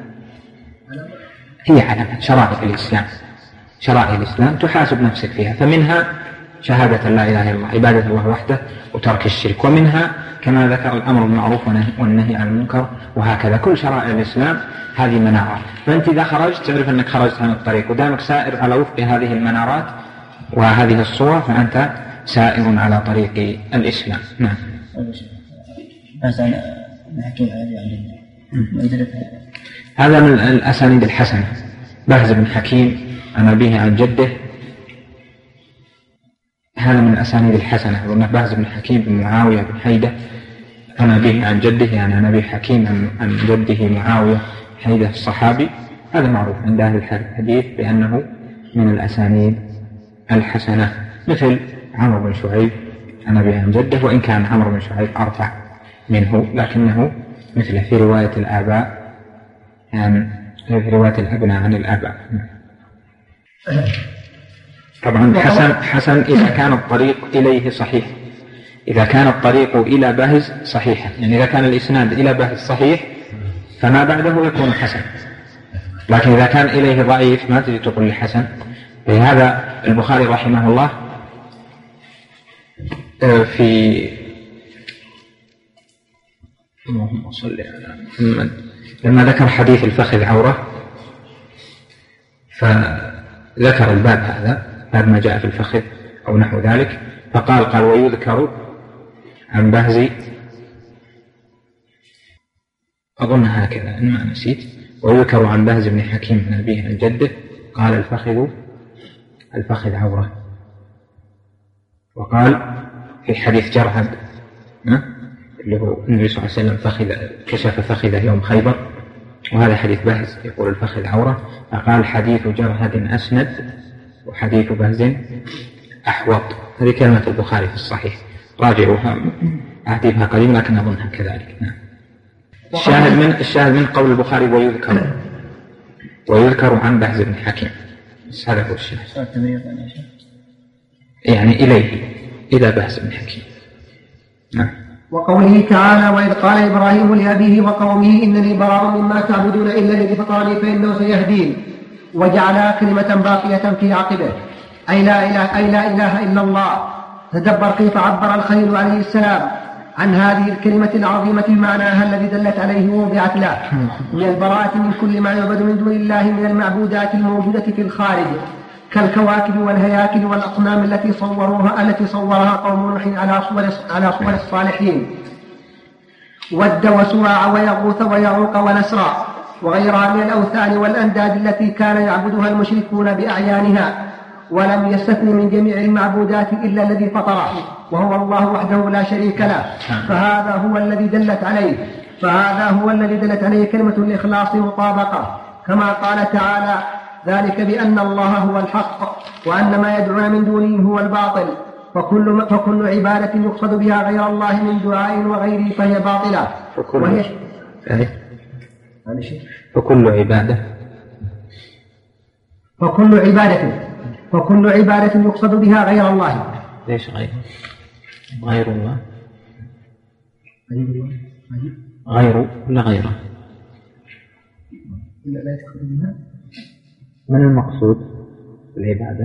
هي علامات شرائع الإسلام. شرائع الإسلام تحاسب نفسك فيها، فمنها شهادة لا إله إلا الله، عبادة الله وحده وترك الشرك، ومنها كما ذكر الأمر بالمعروف والنهي عن المنكر، وهكذا كل شرائع الإسلام هذه منارات. فأنت إذا خرجت تعرف أنك خرجت عن الطريق، ودامك سائر على وفق هذه المنارات وهذه الصور فأنت سائر على طريق الإسلام. نعم. هذا من الأسانيد الحسنة. بهز بن حكيم عن أبيه عن جده، هذا من الأسانيد الحسنة. وأن بهز بن حكيم بن معاوية بن حيدة عن أبيه عن جده، يعني عن أبي حكيم عن جده معاوية حيدة الصحابي، هذا معروف عند أهل الحديث بأنه من الأسانيد الحسنة. مثل عمرو بن شعيب عن أبيه عن جده، وإن كان عمرو بن شعيب أرفع منه لكنه مثل في رواية الآباء يعني في رواية الأبناء عن الآباء. طبعا حسن إذا كان الطريق إليه صحيح، إذا كان الطريق إلى بهز صحيحا، يعني إذا كان الإسناد إلى بهز صحيح فما بعده يكون حسن. لكن إذا كان إليه ضعيف ما تجي تقول لي حسن. لهذا البخاري رحمه الله في اللهم صل على محمد لما ذكر حديث الفخذ عورة فذكر الباب هذا، باب ما جاء في الفخذ أو نحو ذلك، فقال ويذكر عن بهز، أظن هكذا إن ما نسيت، ويذكر عن بهز بن حكيم بن أبيه عن جده قال الفخذ عورة. وقال في حديث جرهد اللي هو النبي صلى الله عليه وسلم كشف فخذه يوم خيبر، وهذا حديث بهز يقول الفخذ عورة، فقال حديث جرهد أسند وحديث بهز أحوط. هذه كلمة البخاري في الصحيح، راجعوها أعتبها قليلا لكن أظنها كذلك. نعم. الشاهد من قول البخاري ويذكر عن بهز بن حكيم، هذا هو الشاهد، يعني إلى بهز بن حكيم. نعم.
وقوله تعالى وإذ قال إبراهيم لأبيه وقومه إنني براء مما تعبدون إلا الذي فطرني فإنه سيهدين، وجعلها كلمة باقية في عقبه أي لا إله إلا الله. تدبر كيف عبر الخليل عليه السلام عن هذه الكلمة العظيمة بمعناها الذي دلت عليه ووضعت له من البراءة من كل ما يعبد من دون الله من المعبودات الموجودة في الخارج كالكواكب والهياكل والأصنام التي صورها قوم نوح على صور الصالحين، ود وسواع ويغوث ويعوق ونسرا وغيرها من الأوثان والأنداد التي كان يعبدها المشركون بأعيانها، ولم يستثن من جميع المعبودات إلا الذي فطره وهو الله وحده لا شريك له. فهذا هو الذي دلت عليه كلمة الإخلاص مطابقة، كما قال تعالى ذلك بأن الله هو الحق وأن ما يدعون من دونه هو الباطل، فكل عبادة يقصد بها غير الله من دعاء وغيره فهي باطلة. فكل عبادة يقصد بها غير الله.
ليش غير الله؟ غير ولا غيره؟ من المقصود بالعبادة؟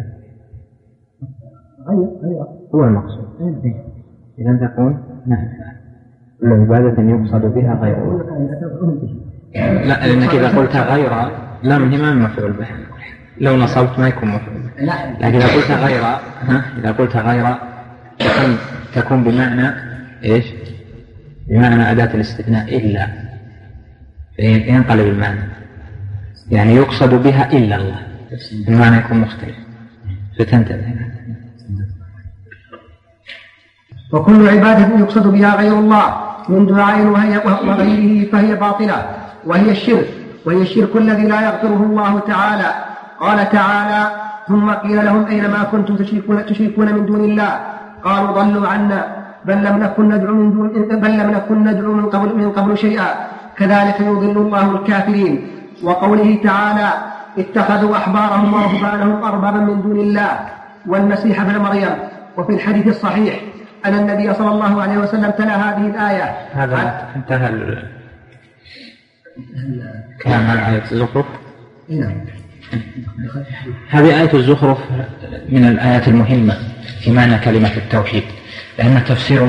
هو المقصود. إذا تكون نعم العبادة يقصد بها غير الله. لا، لأنك إذا قلت غير لا من ما مفعول به، لو نصبت ما يكون مفعول به. لكن إذا قلت غير إذا قلت غير تكون بمعنى إيش؟ بمعنى أداة الاستثناء إلا، ينقلب المعنى، يعني يقصد بها إلا الله، المعنى يكون مختلف فتنتبه.
وكل عبادة يقصد بها غير الله من دعاء وغيره فهي باطلة، وهي الشرك الذي لا يغفره الله تعالى. قال تعالى: ثم قيل لهم أين ما كنتم تشركون من دون الله قالوا ضلوا عنا بل لم نكن ندعو من قبل شيئا كذلك يضل الله الكافرين. وقوله تعالى: اتخذوا أحبارهم ورهبانهم أربابا من دون الله والمسيح ابن مريم. وفي الحديث الصحيح أن النبي صلى الله عليه وسلم تلا هذه الآية.
هذا انتهى كلام على آية الزخرف. هذه آية الزخرف من الآيات المهمة في معنى كلمة التوحيد، لأنها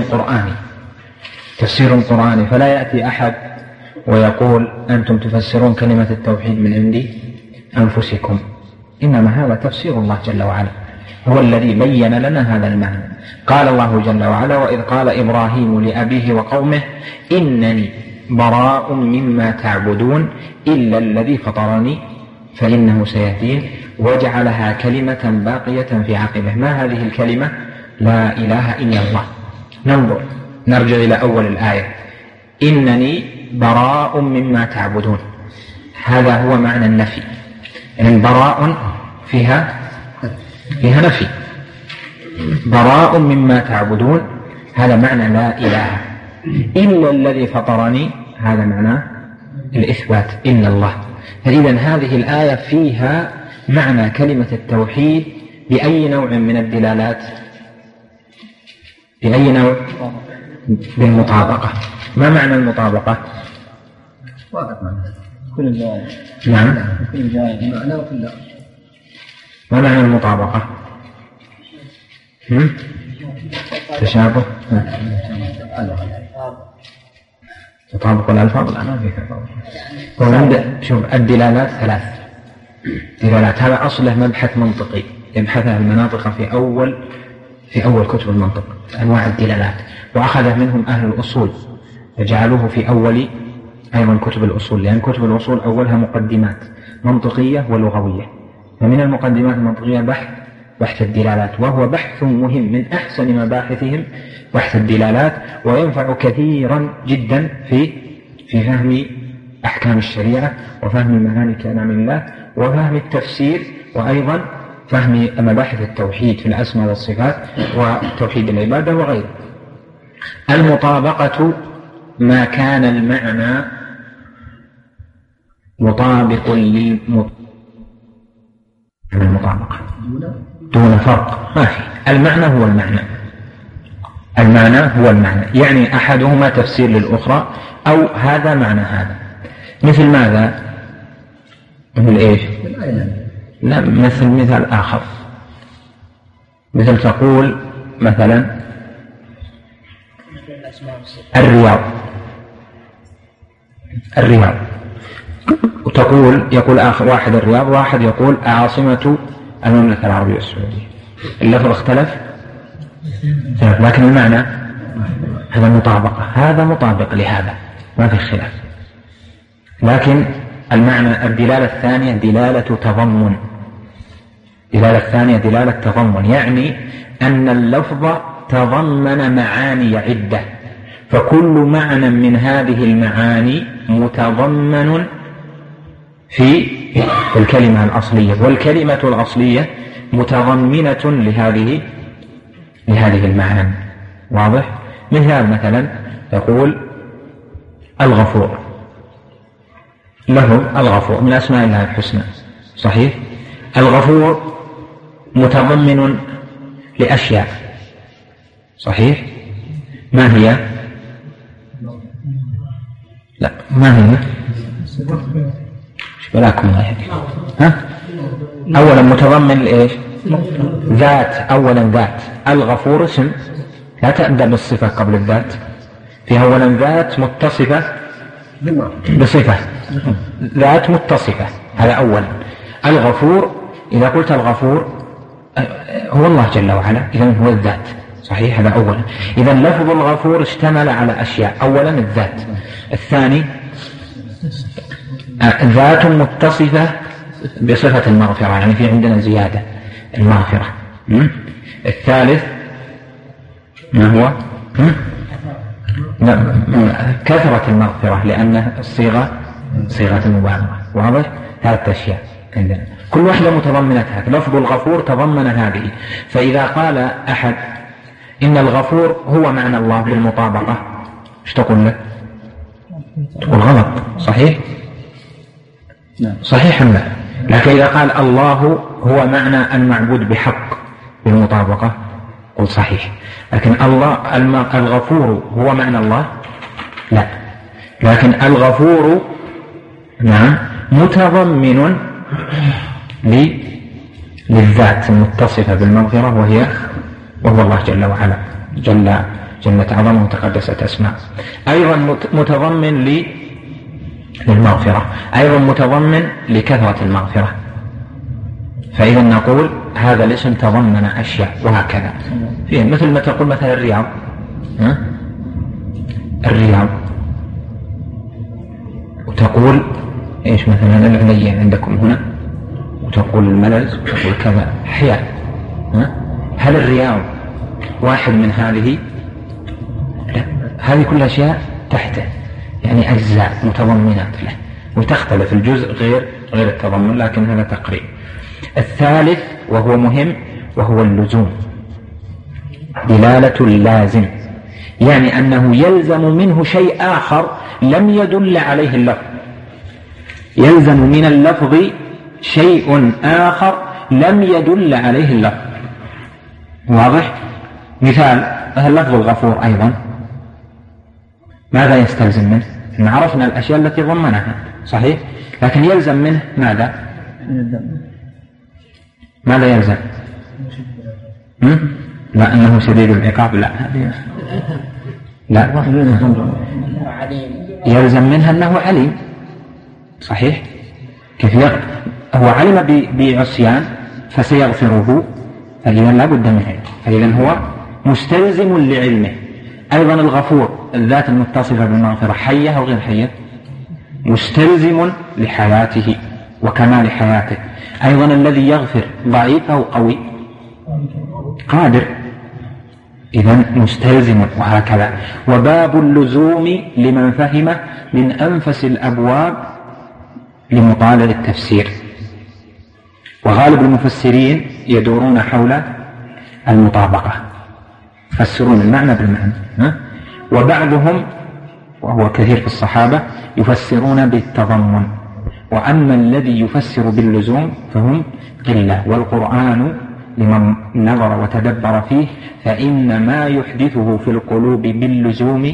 تفسير قرآني، فلا يأتي أحد ويقول أنتم تفسرون كلمة التوحيد من عند أنفسكم، إنما هذا تفسير الله جل وعلا، هو الذي بين لنا هذا المعنى. قال الله جل وعلا: وإذ قال إبراهيم لأبيه وقومه إنني براء مما تعبدون إلا الذي فطرني فإنه سيهدين وجعلها كلمة باقية في عقبه. ما هذه الكلمة؟ لا إله إلا الله. نرجع إلى أول الآية: إنني براء مما تعبدون، هذا هو معنى النفي، يعني براء فيها نفي، براء مما تعبدون هذا معنى لا إله، إلا الذي فطرني هذا معنى الإثبات إلا الله. فإذا هذه الآية فيها معنى كلمة التوحيد بأي نوع من الدلالات؟ بأي نوع؟ بالمطابقة. ما معنى المطابقة؟ نعم. ما معنى المطابقة؟ تشابه، تطابق الألفاظ. لا، ما في تطابق. شوف، الدلالات 3 دلالات، هذا أصله مبحث منطقي يبحثها المناطق في أول كتب المنطق، أنواع الدلالات، وأخذ منهم أهل الأصول فجعلوه في أول أيضا كتب الأصول، لأن كتب الأصول أولها مقدمات منطقية ولغوية، فمن المقدمات المنطقية بحث الدلالات، وهو بحث مهم من أحسن مباحثهم بحث الدلالات، وينفع كثيرا جدا في فهم أحكام الشريعة وفهم معاني كلام الله وفهم التفسير، وأيضا فهم مباحث التوحيد في الأسماء والصفات وتوحيد العبادة وغيره. المطابقة ما كان المعنى مطابق المطابقة دون فرق، ما في، المعنى هو المعنى، يعني أحدهما تفسير للأخرى، أو هذا معنى هذا. مثل ماذا؟ مثل إيش؟ لا، مثال آخر، مثل تقول مثلا الرياض، وتقول يقول واحد الرياض، واحد يقول عاصمة المملكة العربية السعودية، اللفظ اختلف لكن المعنى هذا مطابقة، هذا مطابق لهذا، ما في خلاف. لكن المعنى الدلالة الثانية دلالة تضمن، يعني أن اللفظ تضمن معاني عدة، فكل معنى من هذه المعاني متضمن في الكلمة الأصلية، والكلمة الأصلية متضمنة لهذه المعاني. واضح؟ مثلا يقول الغفور، له الغفور من أسماء الله الحسنى، صحيح؟ الغفور متضمن لأشياء، صحيح؟ ما هي؟ لا، ما هي؟ بلاكم الله يهديكم. أولا متضمن لإيش؟ ذات. أولا ذات، الغفور اسم لا تبدأ بالصفة قبل الذات، فيها أولا ذات متصفة بصفة، ذات متصفة، هذا أولا. الغفور إذا قلت الغفور هو الله جل وعلا، إذن هو الذات، صحيح، هذا أولا. إذن لفظ الغفور اشتمل على أشياء، أولا الذات، الثاني ذات متصفة بصفة المغفرة، يعني في عندنا زيادة المغفرة. الثالث ما هو؟ كثرة المغفرة، لأن الصيغة صيغة المبالغة، واضح؟ 3 أشياء عندنا كل واحدة متضمنتها. لفظ الغفور تضمن هذه، فإذا قال أحد إن الغفور هو معنى الله بالمطابقة، ايش تقول له؟ تقول غلط، صحيح؟ صحيح لا؟ لكن إذا قال الله هو معنى المعبود بحق بالمطابقة، قل صحيح. لكن الله الغفور هو معنى الله، لا، لكن الغفور نعم متضمن للذات المتصفة بالمغفرة، وهو الله جل وعلا، جلت عظمه وتقدست أسماء. أيضا متضمن للمغفرة، أيضا متضمن لكثرة المغفرة. فإذا نقول هذا الاسم تضمن أشياء، وهكذا فيه مثل ما تقول مثلا الرياض، الرياض، وتقول إيش مثلا العليين عندكم هنا، وتقول الملز، وتقول كذا، أحياء. هل الرياض واحد من هذه؟ لا، هذه كل أشياء تحته، يعني أجزاء متضمنات له، وتختلف الجزء غير التضمن، لكن هذا تقريب. الثالث وهو مهم، وهو اللزوم، دلالة اللازم، يعني أنه يلزم منه شيء آخر لم يدل عليه اللفظ، يلزم من اللفظ شيء آخر لم يدل عليه اللفظ، واضح؟ مثال لفظ الغفور أيضا ماذا يستلزم منه؟ إن عرفنا الأشياء التي ضمنها، صحيح؟ لكن يلزم منه ماذا؟ ماذا يلزم؟ لا، أنه شديد العقاب، لا، يلزم منها أنه عليم، صحيح؟ كيف هو علم بعصيان فسيغفره، فإذا لا بد من علم، فإذا هو مستلزم لعلمه. أيضا الغفور الذات المتصفة بالمغفرة حية أو غير حية؟ مستلزم لحياته وكمال حياته. أيضا الذي يغفر ضعيف أو قوي؟ قادر، إذن مستلزم، وهكذا. وباب اللزوم لمن فهم من أنفس الأبواب لمطالع التفسير، وغالب المفسرين يدورون حول المطابقة، يفسرون المعنى بالمعنى، وبعضهم وهو كثير في الصحابة يفسرون بالتضمن، وأما الذي يفسر باللزوم فهم قلة. والقرآن لمن نظر وتدبر فيه فإن ما يحدثه في القلوب باللزوم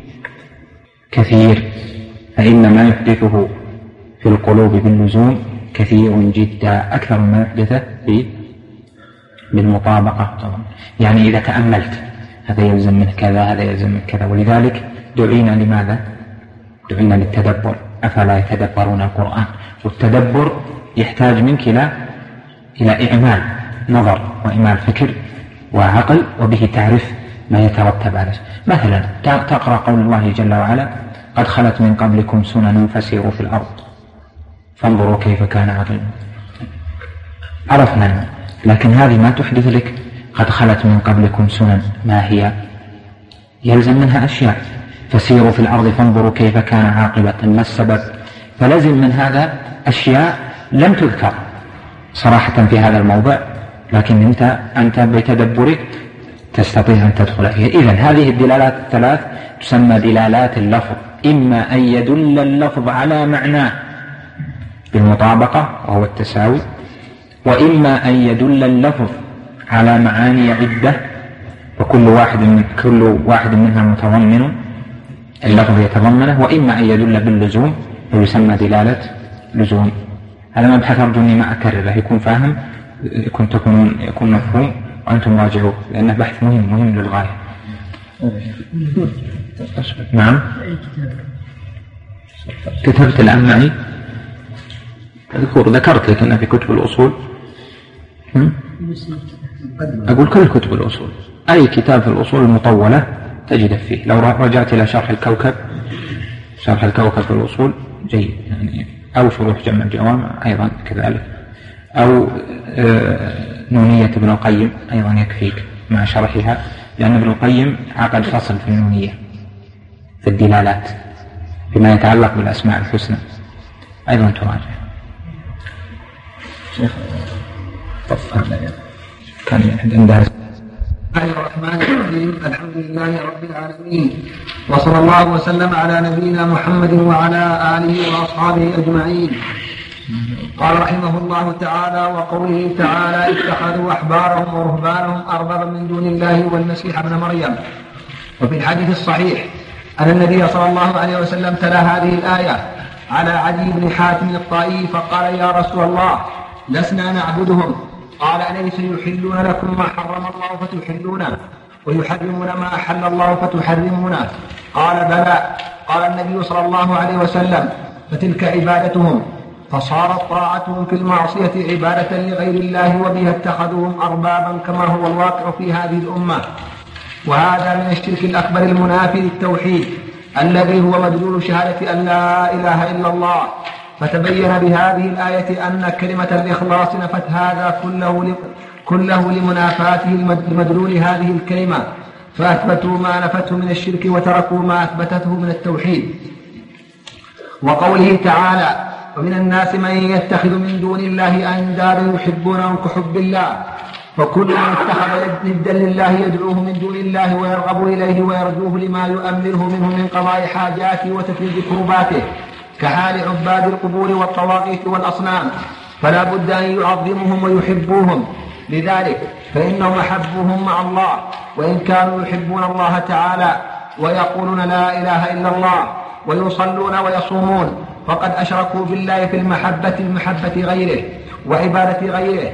كثير، فإن ما يحدثه في القلوب باللزوم كثير جدا، أكثر ما يحدثه بالمطابقة. يعني إذا تأملت هذا يلزم منه كذا، هذا يلزم منه كذا، ولذلك دعينا لماذا؟ دعينا للتدبر، أفلا يتدبرون القرآن؟ والتدبر يحتاج منك إلى إعمال نظر وإعمال فكر وعقل، وبه تعرف ما يترتب عليه. مثلا تقرأ قول الله جل وعلا: قد خلت من قبلكم سنن فسيروا في الأرض فانظروا كيف كان عاقبة. عرفنا، لكن هذه ما تحدث لك قد خلت من قبلكم سنن، ما هي؟ يلزم منها أشياء، فسيروا في الأرض فانظروا كيف كان عاقبة، ما السبب؟ فلازم من هذا أشياء لم تذكر صراحة في هذا الموضع، لكن أنت بتدبرك تستطيع أن تدخل فيها. إذن هذه الدلالات الثلاث تسمى دلالات اللفظ، إما أن يدل اللفظ على معناه بالمطابقة وهو التساوي، وإما أن يدل اللفظ على معاني عدة وكل واحد منها متضمن اللفظ يتضمنه، وإما أن يدل باللزوم ويسمى دلالة لزوم. هذا مبحث أرجو أني ما أكرره، يكون فاهم، يكون مفهوم، وأنتم راجعوه، لأنه بحث مهم للغاية. نعم. كتبت الآن معي ذكرت لك أنها في كتب الأصول. أقول كل كتب الأصول، أي كتاب في الأصول المطولة تجد فيه. لو رجعت إلى شرح الكوكب في الأصول جيد يعني، أو شروح جمع الجوامع أيضا كذلك، أو نونية ابن القيم أيضا يكفيك مع شرحها، لأن ابن القيم عقد فصل في النونية في الدلالات بما يتعلق بالأسماء الحسنى، أيضا تراجع.
شيخ
كان عندها.
بسم الله الرحمن الرحيم، الحمد لله رب العالمين، وصلى الله وسلم على نبينا محمد وعلى آله وأصحابه أجمعين. قال رحمه الله تعالى: وقوله تعالى: اتخذوا أحبارهم ورهبانهم أربابا من دون الله والمسيح ابن مريم. وفي الحديث الصحيح أن النبي صلى الله عليه وسلم تلا هذه الآية على عدي بن حاتم الطائي فقال: يا رسول الله، لسنا نعبدهم. قال: أليس يحلون لكم ما حرم الله فتحلونه ويحرمون ما أحل الله فتحرمونه؟ قال: بلى. قال النبي صلى الله عليه وسلم: فتلك عبادتهم، فصارت طاعتهم في المعصية عبادة لغير الله، وبها اتخذوهم أربابا كما هو الواقع في هذه الأمة. وهذا من الشرك الأكبر المنافي للتوحيد الذي هو مدلول شهادة أن لا إله إلا الله. فتبين بهذه الآية أن كلمة الإخلاص نفت هذا كله لمنافاته لمدلول هذه الكلمة، فأثبتوا ما نفته من الشرك وتركوا ما أثبتته من التوحيد. وقوله تعالى: ومن الناس من يتخذ من دون الله أندادا يحبونهم كحب الله، فكل من اتخذ ندا لله يدعوه من دون الله ويرغب إليه ويرجوه لما يؤمله منه من قضاء حاجاته وتفريج كرباته، كحال عباد القبور والطواغيت والأصنام، فلا بد أن يعظمهم ويحبوهم. لذلك فإنهم أحبوهم مع الله، وإن كانوا يحبون الله تعالى ويقولون لا إله إلا الله ويصلون ويصومون، فقد أشركوا بالله في المحبة غيره وعبادة غيره،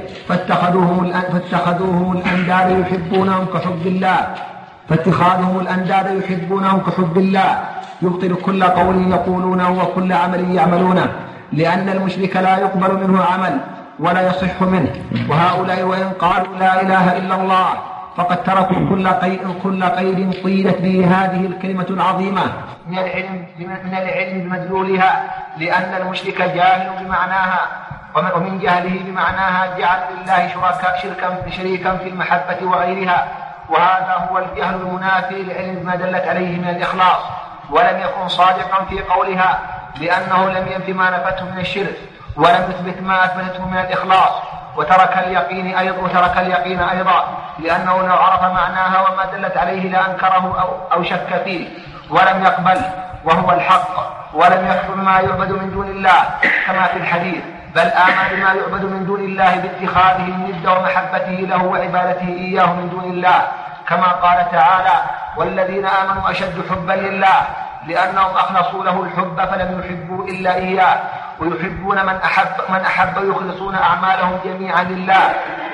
فاتخذوهم الأنداد يحبونهم كحب الله، فاتخاذهم الأنداد يحبونهم كحب الله يبطل كل قول يقولونه وكل عمل يعملونه، لأن المشرك لا يقبل منه عمل ولا يصح منه. وهؤلاء وإن قالوا لا إله إلا الله فقد تركوا كل قيد قيدت به هذه الكلمة العظيمة من العلم بمدلولها، لأن المشرك جاهل بمعناها، ومن جهله بمعناها جعل لله شريكا في المحبة وغيرها، وهذا هو الجهل المنافي للعلم بما دلت عليه من الإخلاص، ولم يكن صادقا في قولها، لأنه لم ينفي ما نفته من الشرك ولم يثبت ما أثبتته من الإخلاص، وترك اليقين أيضا، لأنه لو عرف معناها وما دلت عليه لأنكره أو شك فيه ولم يقبل وهو الحق، ولم يكفر ما يعبد من دون الله كما في الحديث، بل آمن بما يعبد من دون الله باتخاذه الند ومحبته له وعبادته إياه من دون الله، كما قال تعالى: والذين آمنوا أشد حبا لله، لأنهم أخلصوا له الحب فلم يحبوا إلا إياه، ويحبون من أحب يخلصون أعمالهم جميعا لله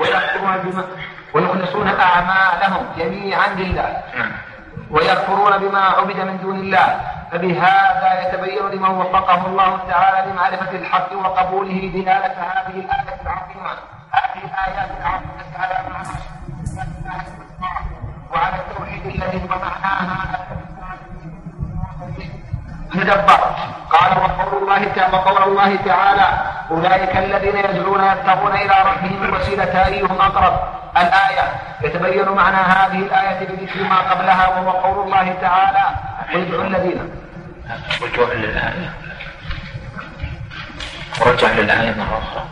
ويكفرون بما عبد من دون الله. فبهذا يتبين لمن وفقه الله تعالى لمعرفة الحق وقبوله دلالة هذه الآيات العظيمة على وعلى التوحيد الذي هو معناها ندبر. قال: وقول الله تعالى: أولئك الذين يدعون يبتغون إلى ربهم الوسيلة أيهم أقرب. الآية يتبين معنى هذه الآية بذكر ما قبلها، وهو قول الله تعالى: ويدعو الذين
رجوع للآية ورجع للآية مرة أخرى.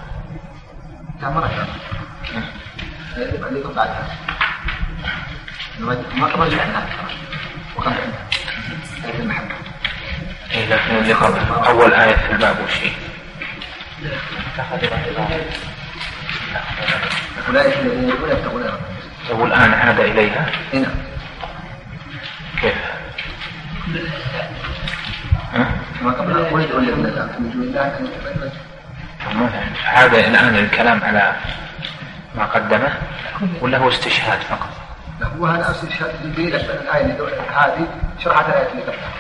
لكن اللي قبل أول آية في الباب وشيء والآن عاد إليها كيف؟ هذا الآن الكلام على ما قدمه ولا هو استشهاد فقط؟
وهذا أصل الجديد الآية هذه شرحت الآية اللي قبلها.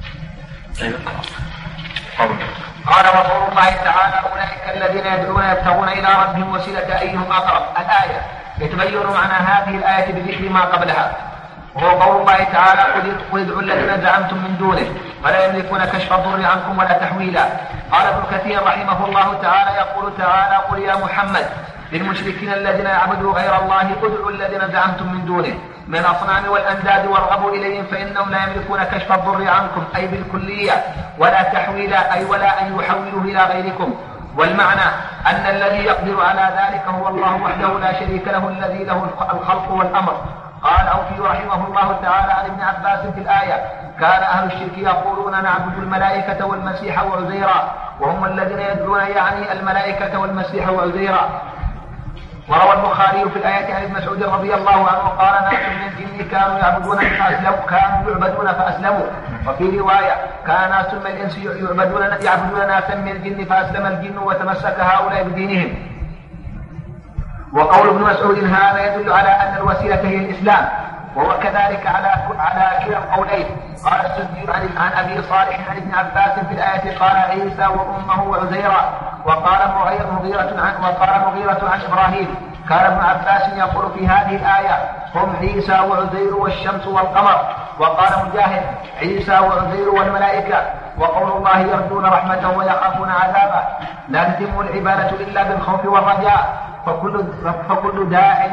قال وقول الله تعالى أولئك الذين يدعون يبتغون إلى ربهم وسيلة أيهم أقرب. الآية يتبين معنى هذه الآية بذكر ما قبلها، وهو قول الله تعالى قل ادعوا الذين زعمتم من دونه ولا يملكون كشف الضر عنكم ولا تحويلا. قال ابن كثير رحمه الله تعالى يقول تعالى قل يا محمد للمشركين الذين يعبدوا غير الله ادعوا الذين زعمتم من دونه من الأصنام والأنداد وارغبوا إليهم فإنهم لا يملكون كشف الضر عنكم أي بالكلية ولا تحويلا أي ولا أن يحولوه إلى غيركم. والمعنى أن الذي يقدر على ذلك هو الله وحده لا شريك له الذي له الخلق والأمر. قال أوفي رحمه الله تعالى عن ابن عباس في الآية كان أهل الشرك يقولون نعبد الملائكة والمسيح وعزيرا وهم الذين يدعون يعني الملائكة والمسيح وعزيرا. وروى البخاري في الآية عن ابن مسعود رضي الله عنه قال ناس من الجن كانوا يعبدون فأسلموا. وفي رواية كان ناس من الإنس يعبدون ناسا من الجن فأسلم الجن وتمسك هؤلاء بدينهم. وقول ابن مسعود هذا يدل على أن الوسيلة هي الإسلام، وهو كذلك على كلا القولين. قال السدي عن أبي صالح عن ابن عباس في الآية قال عيسى وأمه وعزيرا. وقال مغيرة عن إبراهيم كان ابن عباس يقول في هذه الآية هم عيسى وعزير والشمس والقمر. وقال مجاهد عيسى وعزير والملائكة. وقول الله يرجون رحمته ويخافون عذابه لا تتم العبادة إلا بالخوف والرجاء. فكل داع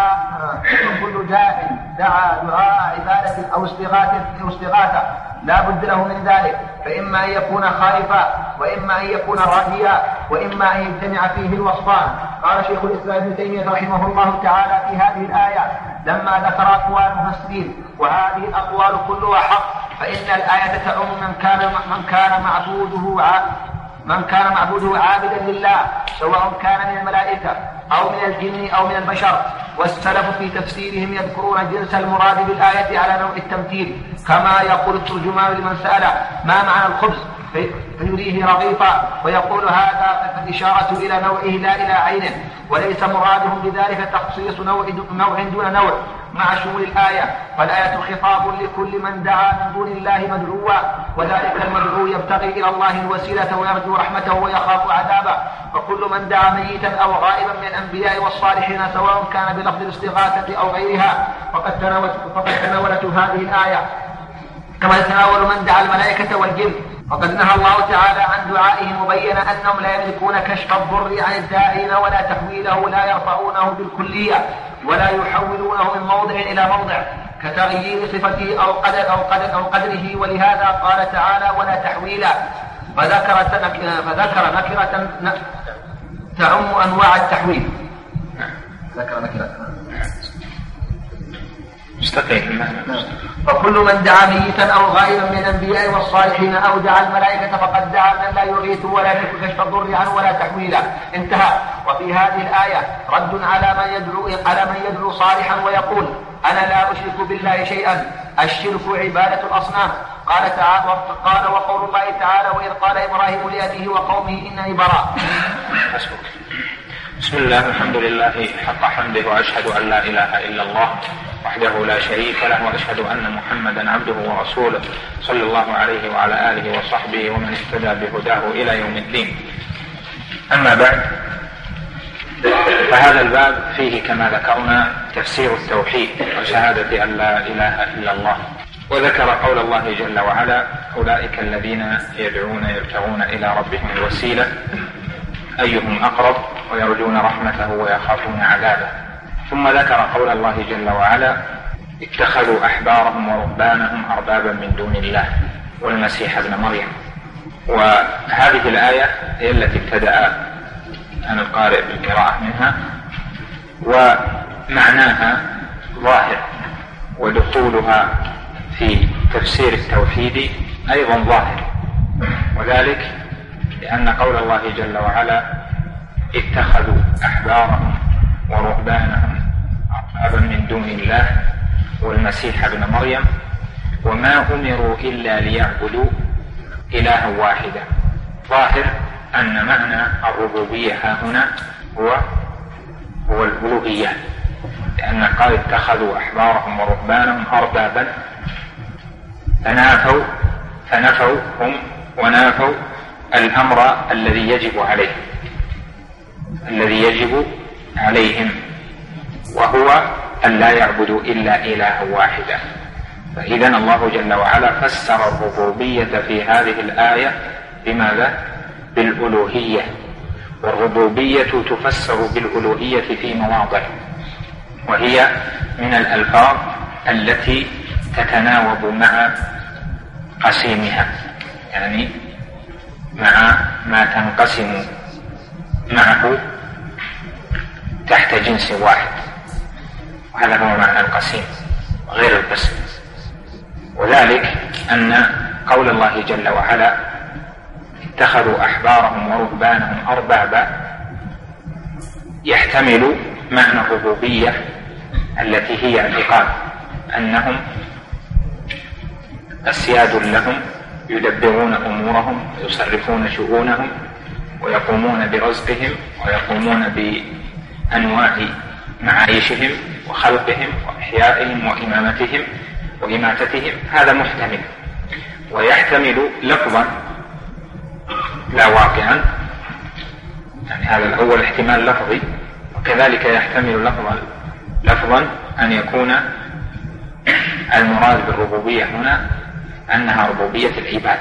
دعا دعاء عبادة أو استغاثة لا بد له من ذلك، فإما أن يكون خائفا وإما أن يكون راجيا وإما أن يجتمع فيه الوصفان. قال شيخ الإسلام ابن تيمية رحمه الله تعالى في هذه الآية لما ذكر أقوال المفسرين وهذه الأقوال كلها حق فإن الآية تعم من كان معبوده عابدا لله سواء كان من الملائكة أو من الجن أو من البشر. والسلف في تفسيرهم يذكرون جنس المراد بالآية على نوع التمثيل كما يقول الترجمان لمن سأل ما معنى الخبز فيريه رغيفا ويقول هذا الإشارة إلى نوعه لا إلى عينه، وليس مرادهم بذلك تخصيص نوع دون نوع مع شمول الآية. فالآية خطاب لكل من دعا من دون الله مدعوا، وذلك المدعو يبتغي إلى الله الوسيلة ويرجو رحمته ويخاف عذابه. فكل من دعا ميتا أو غائبا من الأنبياء والصالحين سواء كان بلفظ الاستغاثة أو غيرها فقد تناولته هذه الآية كما يتناول من دعا الملائكة والجن. وقد نهى الله تعالى عن دعائهم مبينا أنهم لا يملكون كشف الضر عن الداعين ولا تحويله لا يرفعونه بالكلية ولا يحولونه من موضع إلى موضع كتغيير صفته أو قدره. ولهذا قال تعالى ولا تحويلا فذكر نكرة تعم أنواع التحويل. ذكر نكرة فكل من دعا ميتا أو غائبا من الأنبياء والصالحين أو دعا الملائكة فقد دعا من لا يغيث ولا يملك كشف الضر عنه ولا تحويلا. انتهى. وفي هذه الآية رد على من يدعو صالحا ويقول أنا لا أشرك بالله شيئا الشرك عبادة الأصنام. قال وقول الله تعالى وإذ قال إبراهيم لأبيه وقومه إنني براء.
بسم الله الحمد لله حق حمده وأشهد أن لا إله إلا الله وحده لا شريك له وأشهد أن محمدا عبده ورسوله صلى الله عليه وعلى آله وصحبه ومن اهتدى بهداه إلى يوم الدين. أما بعد، فهذا الباب فيه كما ذكرنا تفسير التوحيد وشهادة أن لا إله إلا الله. وذكر قول الله جل وعلا أولئك الذين يدعون يبتغون إلى ربهم الوسيلة أيهم أقرب ويرجون رحمته ويخافون عذابه. ثم ذكر قول الله جل وعلا اتخذوا أحبارهم ورهبانهم أربابا من دون الله والمسيح ابن مريم. وهذه الآية هي التي ابتدأ عن القارئ بالقراءة منها، ومعناها ظاهر، ودخولها في تفسير التوحيد أيضا ظاهر، وذلك لأن قول الله جل وعلا اتخذوا أحبارهم ورهبانهم أربابا من دون الله والمسيح ابن مريم وما أمروا إلا ليعبدوا إلها واحدا. ظاهر أن معنى الربوبية هنا هو الألوهية، لأن قال اتخذوا أحبارهم ورهبانهم أربابا، فنفوا هم ونافوا الأمر الذي يجب عليهم، وهو أن لا يعبدوا إلا إلها واحدا. فإذا الله جل وعلا فسر الربوبية في هذه الآية بماذا؟ بالألوهية، والربوبية تفسر بالألوهية في مواضع، وهي من الألفاظ التي تتناوب مع قسيمها، يعني مع ما تنقسم معه تحت جنس واحد، وهذا هو معنى القسيم غير القسم. وذلك أن قول الله جل وعلا اتخذوا أحبارهم ورهبانهم أربابا يحتمل معنى الربوبية التي هي اعتقاد أنهم أسياد لهم يدبرون أمورهم ويصرفون شؤونهم ويقومون برزقهم ويقومون بأنواع معايشهم وخلقهم وإحيائهم وإماتتهم. هذا محتمل، ويحتمل لفظا لا واقعا، يعني هذا الأول احتمال لفظي، وكذلك يحتمل لفظا أن يكون المراد بالربوبية هنا أنها ربوبية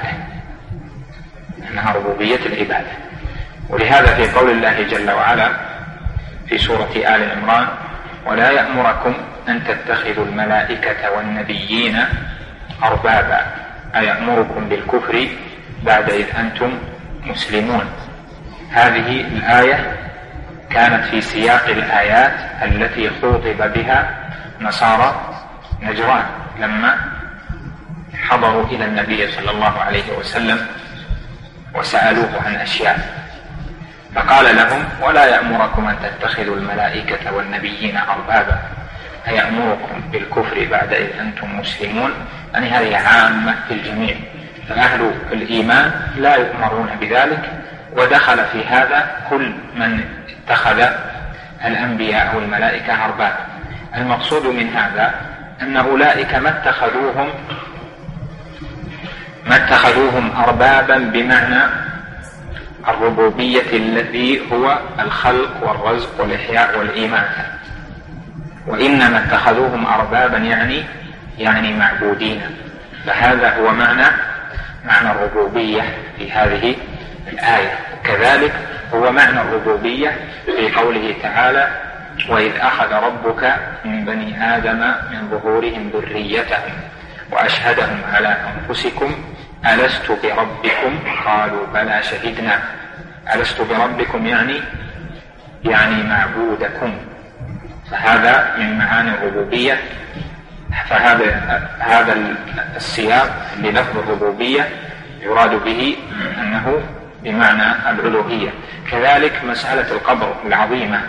العبادة. ولهذا في قول الله جل وعلا في سورة آل عمران ولا يأمركم أن تتخذوا الملائكة والنبيين أربابا، أيأمركم بالكفر بعد إذ أنتم مسلمون. هذه الآية كانت في سياق الآيات التي خوطب بها نصارى نجران لما حضروا إلى النبي صلى الله عليه وسلم وسألوه عن أشياء، فقال لهم ولا يأمركم أن تتخذوا الملائكة والنبيين أربابا أيأمركم بالكفر بعد إذ أنتم مسلمون. يعني هذه عامة في الجميع، فأهل الإيمان لا يؤمرون بذلك، ودخل في هذا كل من اتخذ الأنبياء أو الملائكة أربابا. المقصود من هذا أن أولئك ما اتخذوهم أربابا بمعنى الربوبية الذي هو الخلق والرزق والإحياء والإماتة، وإنما اتخذوهم أربابا يعني معبودين. فهذا هو معنى الربوبية في هذه الآية. كذلك هو معنى الربوبية في قوله تعالى وإذ أخذ ربك من بني آدم من ظهورهم ذريتهم وأشهدهم على أنفسكم ألست بربكم قالوا بلى شهدنا. ألست بربكم يعني معبودكم، فهذا من معاني الربوبية. فهذا السياق للفظ الربوبية يراد به أنه بمعنى الألوهية. كذلك مسألة القبر العظيمة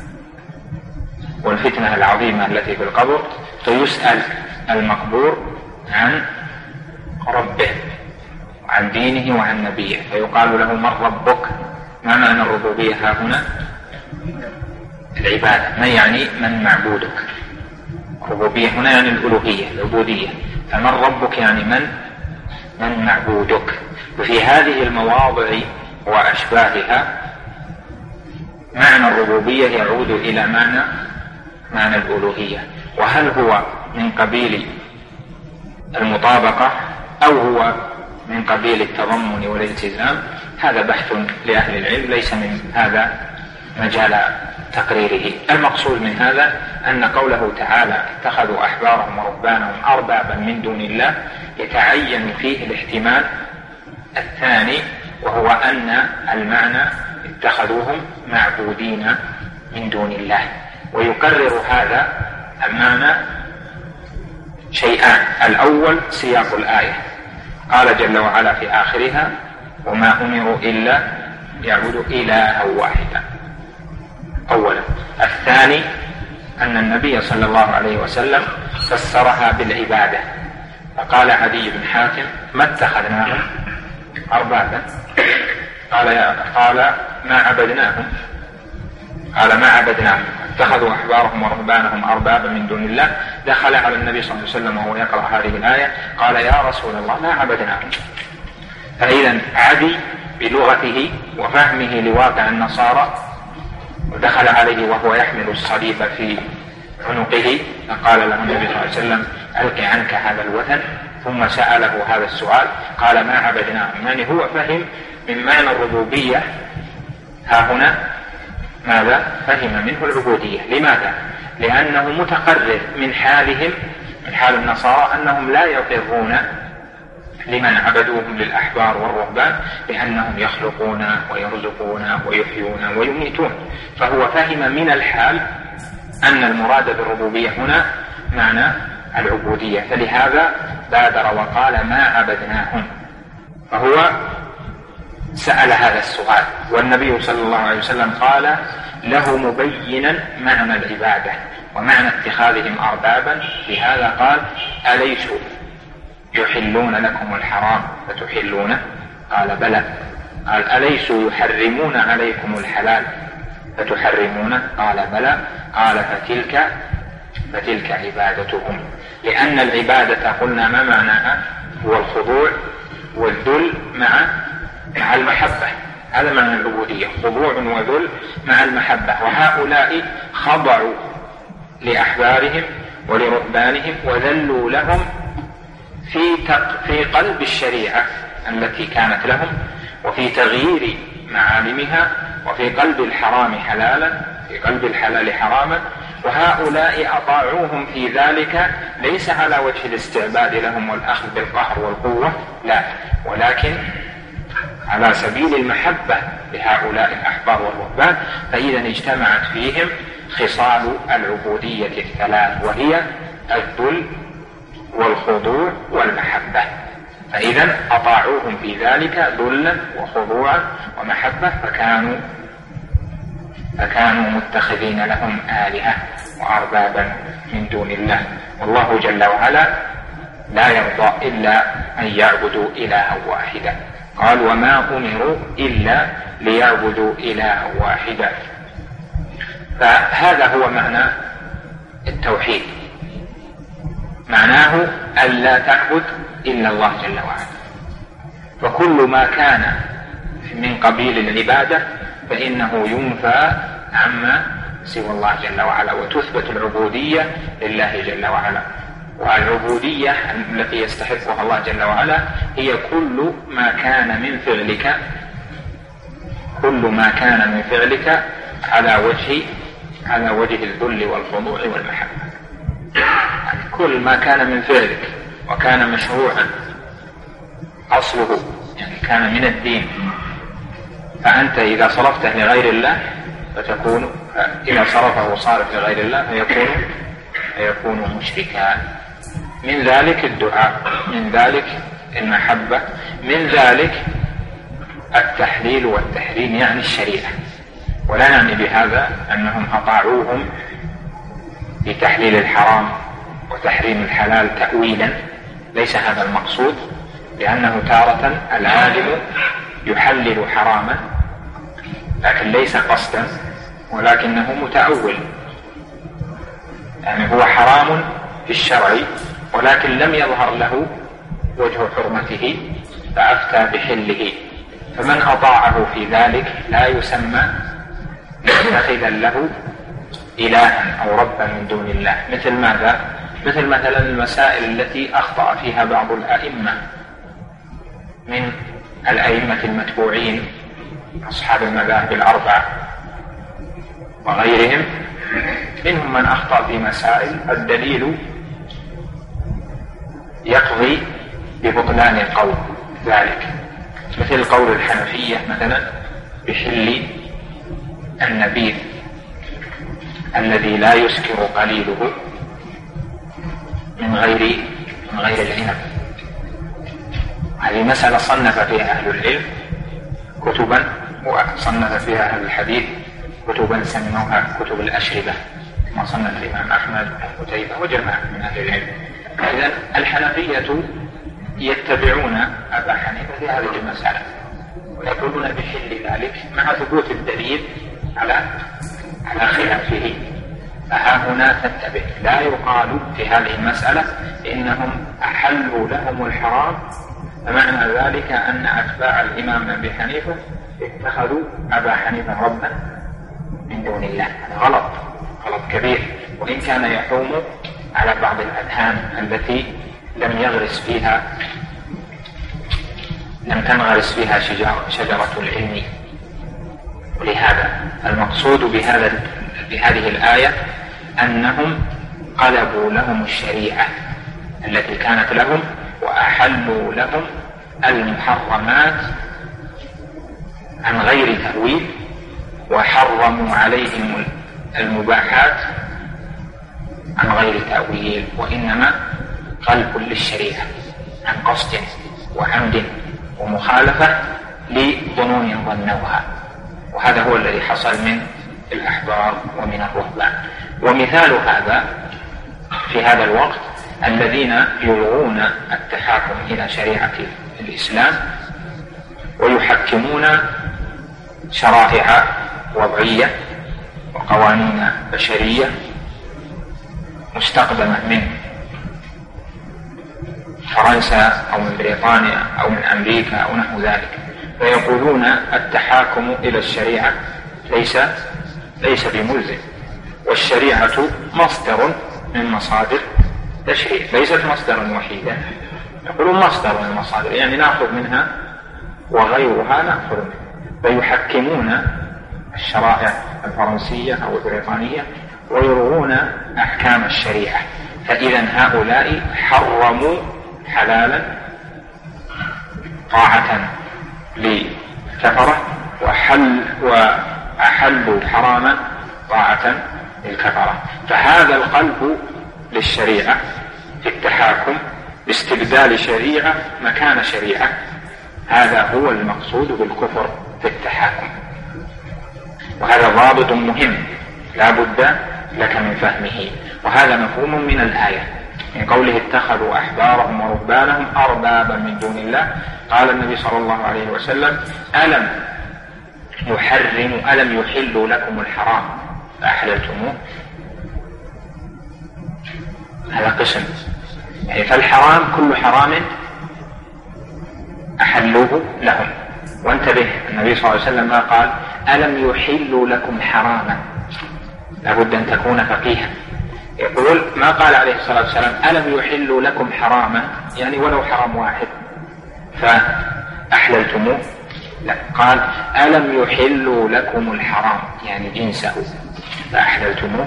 والفتنة العظيمة التي في القبر، فيسأل المقبور عن ربه وعن دينه وعن نبيه، فيقال له من ربك. ما معنى الربوبية ها هنا؟ العبادة. ما يعني من معبودك؟ الربوبية هنا يعني الألوهية العبودية. فمن ربك يعني من معبودك. وفي هذه المواضع وأشباهها معنى الربوبية يعود إلى معنى الألوهية. وهل هو من قبيل المطابقة أو هو من قبيل التضمن والالتزام؟ هذا بحث لأهل العلم، ليس من هذا مجال تقريره. المقصود من هذا أن قوله تعالى اتخذوا أحبارهم ورهبانهم أربابا من دون الله يتعين فيه الاحتمال الثاني، وهو أن المعنى اتخذوهم معبودين من دون الله. ويكرر هذا المعنى شيئان: الأول سياق الآية، قال جل وعلا في آخرها وما أمروا إلا يعبدوا إلها واحدا أولا. الثاني أن النبي صلى الله عليه وسلم فسرها بالعبادة، فقال عدي بن حاتم ما اتخذناهم أربابا، قال ما عبدناهم، اتخذوا أحبارهم ورهبانهم أربابا من دون الله، دخل على النبي صلى الله عليه وسلم وهو يقرأ هذه الآية قال يا رسول الله ما عبدناهم. فإذا عدي بلغته وفهمه لواقع النصارى، ودخل عليه وهو يحمل الصليب في عنقه، فقال له النبي صلى الله عليه وسلم ألق عنك هذا الوثن، ثم سأله هذا السؤال قال ما عبدناهم. يعني هو فهم من معنى الربوبية ها هنا ماذا؟ فهم منه العبودية. لماذا؟ لأنه متقرر من حالهم، من حال النصارى، أنهم لا يقرون لمن عبدوهم للأحبار والرهبان بأنهم يخلقون ويرزقون ويحيون ويميتون، فهو فهم من الحال أن المراد بالربوبية هنا معنى العبودية، فلهذا بادر وقال ما عبدناهم. فهو سأل هذا السؤال، والنبي صلى الله عليه وسلم قال له مبينا معنى العبادة ومعنى اتخاذهم أربابا. لهذا قال أليسوا يحلون لكم الحرام فتحلونه؟ قال بلى. قال أليسوا يحرمون عليكم الحلال فتحرمونه؟ قال بلى. قال فتلك عبادتهم. لأن العبادة قلنا ما معناها؟ هو الخضوع والذل مع المحبة، هذا معنى العبودية، خضوع وذل مع المحبة. وهؤلاء خضعوا لأحبارهم ولرهبانهم وذلوا لهم في قلب الشريعة التي كانت لهم، وفي تغيير معالمها، وفي قلب الحرام حلالا، في قلب الحلال حراما. وهؤلاء أطاعوهم في ذلك ليس على وجه الاستعباد لهم والأخذ بالقهر والقوة، لا، ولكن على سبيل المحبة لهؤلاء الأحبار والرهبان. فإذا اجتمعت فيهم خصال العبودية الثلاث، وهي الذل والخضوع والمحبة. فإذا أطاعوهم في ذلك ذلا وخضوعا ومحبة، فكانوا متخذين لهم آلهة وأربابا من دون الله. والله جل وعلا لا يرضى إلا أن يعبدوا إلها واحدا. قال وما أمروا إلا ليعبدوا إلها واحدا. فهذا هو معنى التوحيد، معناه ألا تعبد إلا الله جل وعلا. فكل ما كان من قبيل العبادة فإنه ينفى عما سوى الله جل وعلا، وتثبت العبودية لله جل وعلا. والعبودية التي يستحقها الله جل وعلا هي كل ما كان من فعلك على وجه الذل والخضوع والمحبة. يعني كل ما كان من فعلك وكان مشروعا أصله، يعني كان من الدين، فأنت إذا صرفته لغير الله إذا صرفه صارف لغير الله فيكون مشركا. من ذلك الدعاء، من ذلك المحبة، من ذلك التحليل والتحريم، يعني الشريعة. ولا نعني بهذا أنهم أطاعوهم في تحليل الحرام وتحريم الحلال تأويلا، ليس هذا المقصود، لأنه تارة العالم يحلل حراما لكن ليس قصدا، ولكنه متأول، يعني هو حرام في الشرع ولكن لم يظهر له وجه حرمته فأفتى بحله. فمن أطاعه في ذلك لا يسمى متخذا له إلها أو ربا من دون الله. مثل ماذا؟ مثل مثلا المسائل التي أخطأ فيها بعض الأئمة من الأئمة المتبوعين أصحاب المذاهب الأربعة وغيرهم، منهم من أخطأ في مسائل الدليل يقضي ببطلان القول ذلك، مثل قول الحنفية مثلا بحل النبيذ الذي لا يسكر قليله من غير العنب. هذه مسألة صنف فيها أهل العلم كتبا، وصنف فيها أهل الحديث كتبا سموها كتب الأشربة، كما صنف الإمام أحمد وقتيبة وجماعة من أهل العلم. إذن الحنفية يتبعون أبا حنيفة في هذه المسألة ويقولون بحل ذلك مع ثبوت الدليل على خلافه، فها هنا تنتبه، لا يقال في هذه المسألة إنهم أحلوا لهم الحرام فمعنى ذلك أن أتباع الإمام أبي حنيفة اتخذوا أبا حنيفة ربا من دون الله. غلط كبير، وإن كان يحوم على بعض الأذهان التي لم تنغرس فيها شجرة العلم. ولهذا المقصود بهذه الآية أنهم قلبوا لهم الشريعة التي كانت لهم وأحلوا لهم المحرمات عن غير تأويل، وحرموا عليهم المباحات عن غير تأويل، وإنما قلب للشريعة عن قصد وعمد ومخالفة لظنون ظنوها. وهذا هو الذي حصل من الأحبار ومن الرهبان. ومثال هذا في هذا الوقت الذين يلغون التحاكم إلى شريعة الإسلام ويحكمون شرائع وضعية وقوانين بشرية مستقدمة من فرنسا أو من بريطانيا أو من أمريكا أو نحو ذلك، فيقولون التحاكم إلى الشريعة ليس بملزم، والشريعة مصدر من مصادر تشريع، ليست مصدرا وحيدا. يقولون مصدر من المصادر، يعني نأخذ منها وغيرها نأخذ منها، فيحكمون الشرائع الفرنسية أو البريطانية ويلغون أحكام الشريعة. فإذا هؤلاء حرموا حلالا طاعة للكفرة وأحلوا حراما طاعة للكفرة. فهذا القلب للشريعة في التحاكم باستبدال شريعة مكان شريعة، هذا هو المقصود بالكفر في التحاكم. وهذا ضابط مهم لا بد لك من فهمه، وهذا مفهوم من الآية من قوله اتخذوا أحبارهم ورهبانهم أربابا من دون الله. قال النبي صلى الله عليه وسلم ألم يحلوا لكم الحرام فأحللتموه؟ هذا قسم، يعني فالحرام كل حرام أحلوه لهم. وانتبه، النبي صلى الله عليه وسلم ما قال ألم يحلوا لكم حراما، لابد أن تكون فقيها. يقول ما قال عليه الصلاة والسلام ألم يحلوا لكم حراما يعني ولو حرام واحد فأحللتموه، لا، قال ألم يحلوا لكم الحرام يعني جنسه فأحللتموه،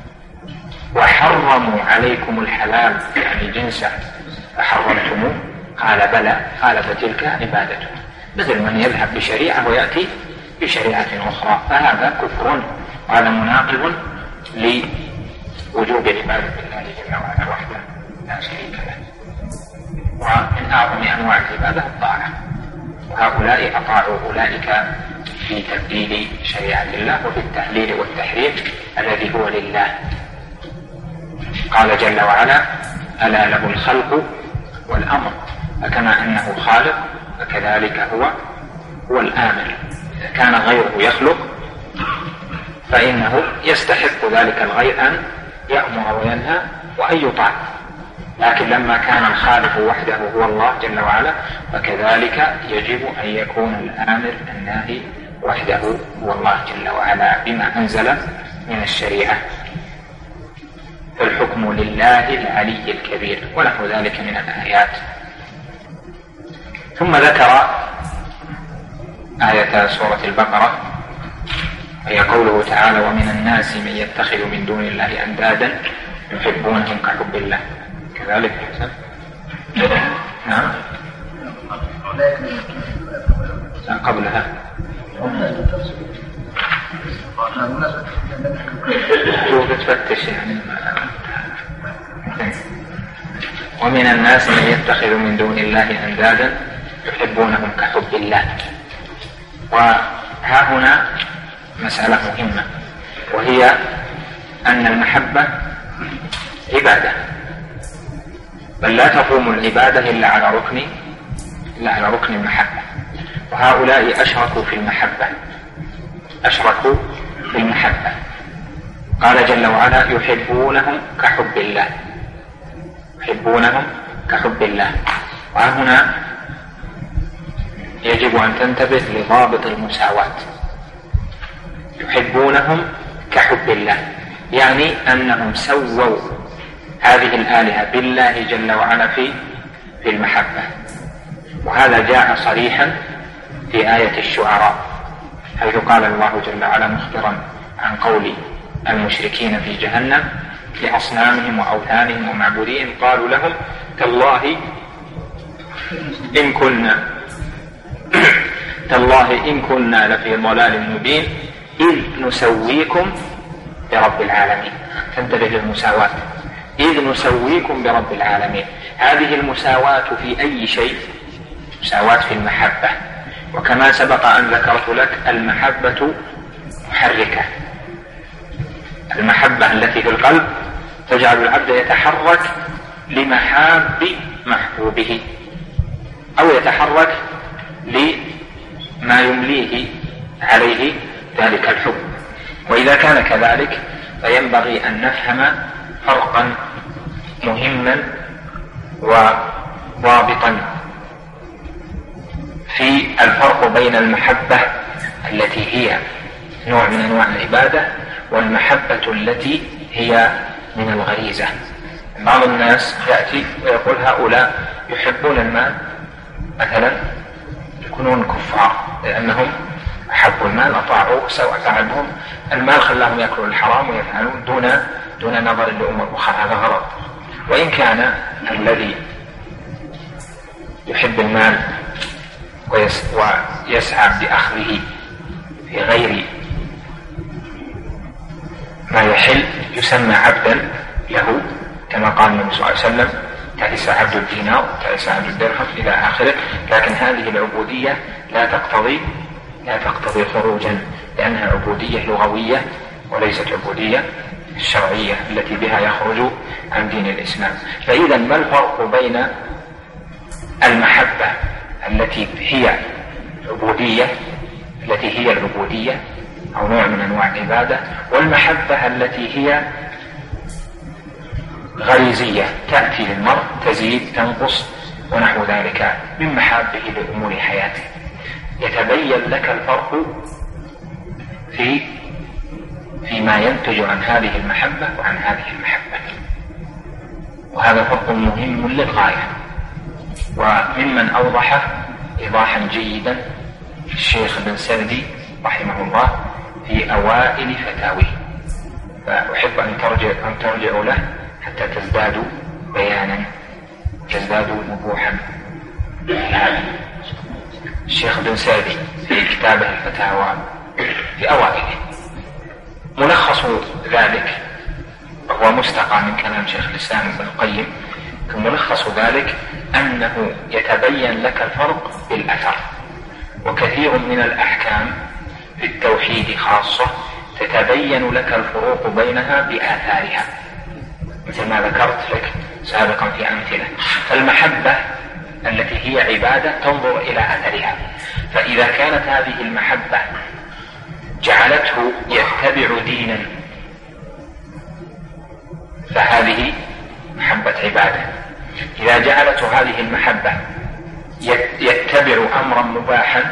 وحرموا عليكم الحلال يعني جنسه فحرمتموه. قال بلى، قال فتلك عبادته، مثل من يذهب بشريعة ويأتي بشريعة أخرى، فهذا كفر وهذا مناقض لوجوب عبادة الله جل وعلا وحده لا شريك له. ومن أعظم أنواع العبادة الطاعة، وهؤلاء أطاعوا أولئك في تبديل شريعة الله وفي التحليل والتحريم الذي هو لله. قال جل وعلا ألا له الخلق والأمر، فكما أنه خالق فكذلك هو الآمر. إذا كان غيره يخلق فإنه يستحق ذلك الغير أن يأمر وينهى وأن يطاع، لكن لما كان الخالق وحده هو الله جل وعلا فكذلك يجب أن يكون الآمر الناهي وحده هو الله جل وعلا بما أنزل من الشريعة. فالحكم لله العلي الكبير ونحو ذلك من الآيات. ثم ذكر آية سورة البقرة وهي قوله تعالى ومن الناس من يتخذ من دون الله أندادا يحبونهم كحب الله. كذلك حسن؟ نعم قبلها تفتش يعني. ومن الناس من يتخذ من دون الله أندادا يحبونهم كحب الله. وها هنا مسألة مهمة، وهي أن المحبة عبادة، بل لا تقوم العبادة إلا على ركن المحبة. وهؤلاء أشركوا في المحبة، قال جل وعلا يحبونهم كحب الله، يحبونهم كحب الله. وهنا يجب أن تنتبه لضابط المساواة. يحبونهم كحب الله يعني أنهم سووا هذه الآلهة بالله جل وعلا في المحبة، وهذا جاء صريحا في آية الشعراء حيث قال الله جل وعلا مخبرا عن قول المشركين في جهنم لأصنامهم وأوثانهم ومعبوديهم قالوا لهم تالله إن كنا لفي ضلال مبين إذ نسويكم برب العالمين. تنتبه للمساواة، إذ نسويكم برب العالمين. هذه المساواة في أي شيء؟ مساواة في المحبة. وكما سبق أن ذكرت لك المحبة محركة، المحبة التي في القلب تجعل العبد يتحرك لمحاب محبوبه أو يتحرك لما يمليه عليه ذلك الحب. وإذا كان كذلك فينبغي أن نفهم فرقا مهما وضابطا في الفرق بين المحبة التي هي نوع من أنواع العبادة والمحبة التي هي من الغريزة. بعض الناس يأتي ويقول هؤلاء يحبون المال مثلا يكونون كفار لأنهم أحبوا المال أطاعوه سواء فعلهم المال خلاهم يأكلوا الحرام ويفعلون دون نظر لأمور أخرى. هذا غلط. وإن كان الذي يحب المال ويسعى بأخذه في غير ما يحل يسمى عبدا له، كما قال النبي صلى الله عليه وسلم تعس عبد الدينار تعس عبد الدرهم إلى آخره. لكن هذه العبودية لا تقتضي خروجا، لأنها عبودية لغوية وليست عبودية الشرعية التي بها يخرج عن دين الإسلام. فإذا ما الفرق بين المحبة التي هي العبودية أو نوع من أنواع العبادة والمحبة التي هي غريزية تأتي للمرء تزيد تنقص ونحو ذلك من محابه لأمور حياته؟ يتبين لك الفرق فيما ينتج عن هذه المحبة وعن هذه المحبة، وهذا فرق مهم للغاية. وممن أوضحه إيضاحا جيدا الشيخ بن سعدي رحمه الله في أوائل فتاويه، فأحب أن ترجعوا له حتى تزدادوا بيانا تزدادوا وضوحا. هذا الشيخ بن سعدي في كتابه الفتاوى في أوائله ملخص ذلك، وهو مستقى من كلام شيخ الإسلام ابن القيم، ملخص ذلك أنه يتبين لك الفرق بالأثر. وكثير من الأحكام في التوحيد خاصة تتبين لك الفروق بينها بآثارها، مثل ما ذكرت لك سابقا في أمثلة. فالمحبة التي هي عبادة تنظر إلى أثرها، فإذا كانت هذه المحبة جعلته يتبع دينا فهذه محبة عبادة. إذا جعلته هذه المحبة يتبع أمرا مباحا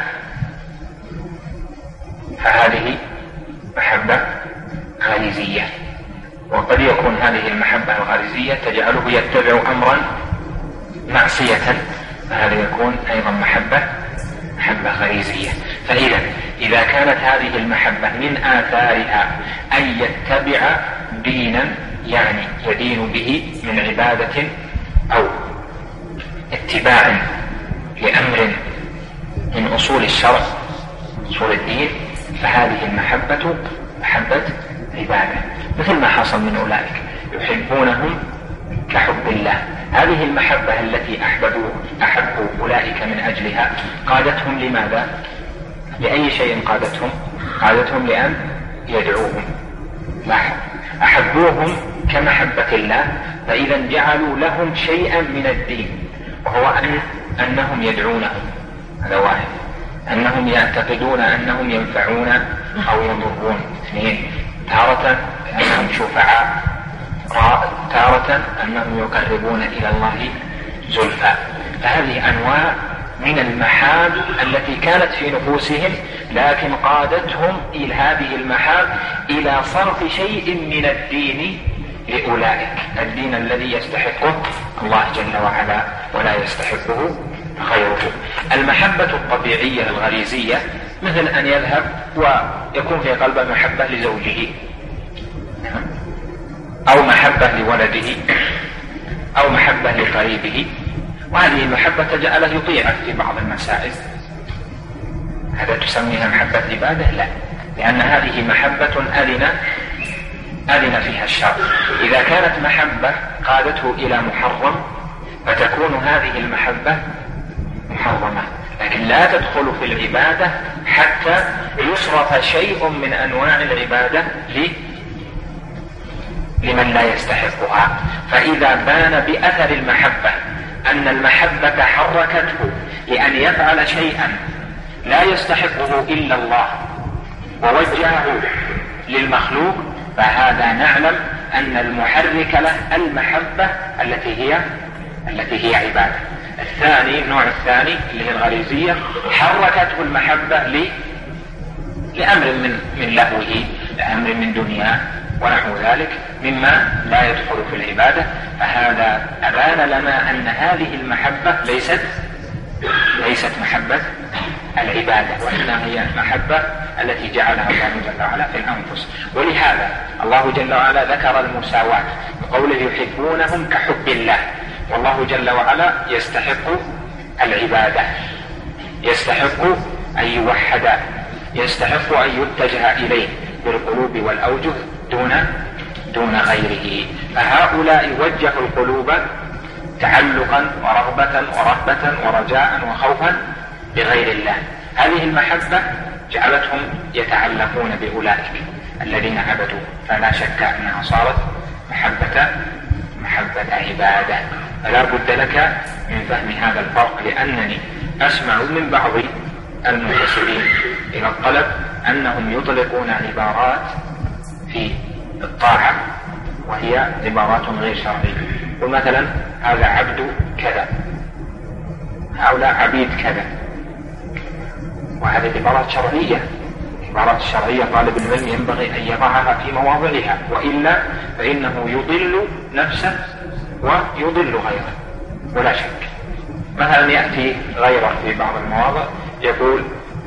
فهذه محبة غريزية. وقد يكون هذه المحبة الغريزية تجعله يتبع أمرا معصية فهذا يكون أيضا محبة غريزية. فإذا كانت هذه المحبة من آثارها أن يتبع دينا يعني يدين به من عبادة أو اتباع لأمر من أصول الشرع أصول الدين فهذه المحبة محبة عبادة، مثل ما حصل من أولئك يحبونهم كحب الله. هذه المحبة التي أحبوا أولئك من أجلها قادتهم لماذا؟ لأي شيء قادتهم لأن يدعوهم. أحبوهم كمحبة الله، فإذا جعلوا لهم شيئا من الدين وهو أنهم يدعونهم. هذا واحد. أنهم يعتقدون أنهم ينفعون أو يضرون. اثنين، تارة أنهم شفعاء، تارة أنهم يقربون إلى الله زلفى. فهذه أنواع من المحاب التي كانت في نفوسهم، لكن قادتهم إلى هذه المحاب إلى صرف شيء من الدين لأولئك، الدين الذي يستحقه الله جل وعلا ولا يستحقه غيره. المحبة الطبيعية الغريزية مثل أن يذهب ويكون في قلبه محبة لزوجه، أو محبة لولده، أو محبة لقريبه، وهذه المحبة تجعله يطيعه في بعض المسائل. هذا تسميها محبة عبادة؟ لا، لأن هذه محبة أذن فيها الشرع. إذا كانت محبة قادته إلى محرم فتكون هذه المحبة محرمة، لكن لا تدخل في العبادة حتى يصرف شيء من أنواع العبادة لمن لا يستحقها. فإذا بان بأثر المحبة أن المحبة حركته لأن يفعل شيئا لا يستحقه إلا الله ووجهه للمخلوق، فهذا نعلم أن المحرك له المحبة التي هي عبادة. الثاني، النوع الثاني اللي هي الغريزية، حركته المحبة لأمر من لهوه، لأمر من دنياه ونحو ذلك مما لا يدخل في العبادة. فهذا أبان لنا أن هذه المحبة ليست محبة العبادة، وإنما هي المحبة التي جعلها الله جل وعلا في الأنفس. ولهذا الله جل وعلا ذكر المساواة بقوله يحبونهم كحب الله، والله جل وعلا يستحق العبادة، يستحق أن يوحد، يستحق أن يتجه إليه بالقلوب والأوجه دون غيره. فهؤلاء وجهوا القلوب تعلقا ورغبة ورهبة ورجاء وخوفا بغير الله. هذه المحبة جعلتهم يتعلقون بأولئك الذين عبدوا، فلا شك أنها صارت محبة عبادة. فلا بد لك من فهم هذا الفرق، لأنني أسمع من بعض المنتسبين إلى الطلب أنهم يطلقون عبارات في الطاعة وهي عبارات غير شرعية. ومثلا هذا عبد كذا، هؤلاء عبيد كذا، وهذه عبارات شرعية. العبارات الشرعية طالب العلم ينبغي أن يضعها في مواضعها، وإلا فإنه يضل نفسه ويضل غيره ولا شك. مثلا يأتي غيره في بعض المواضع يقول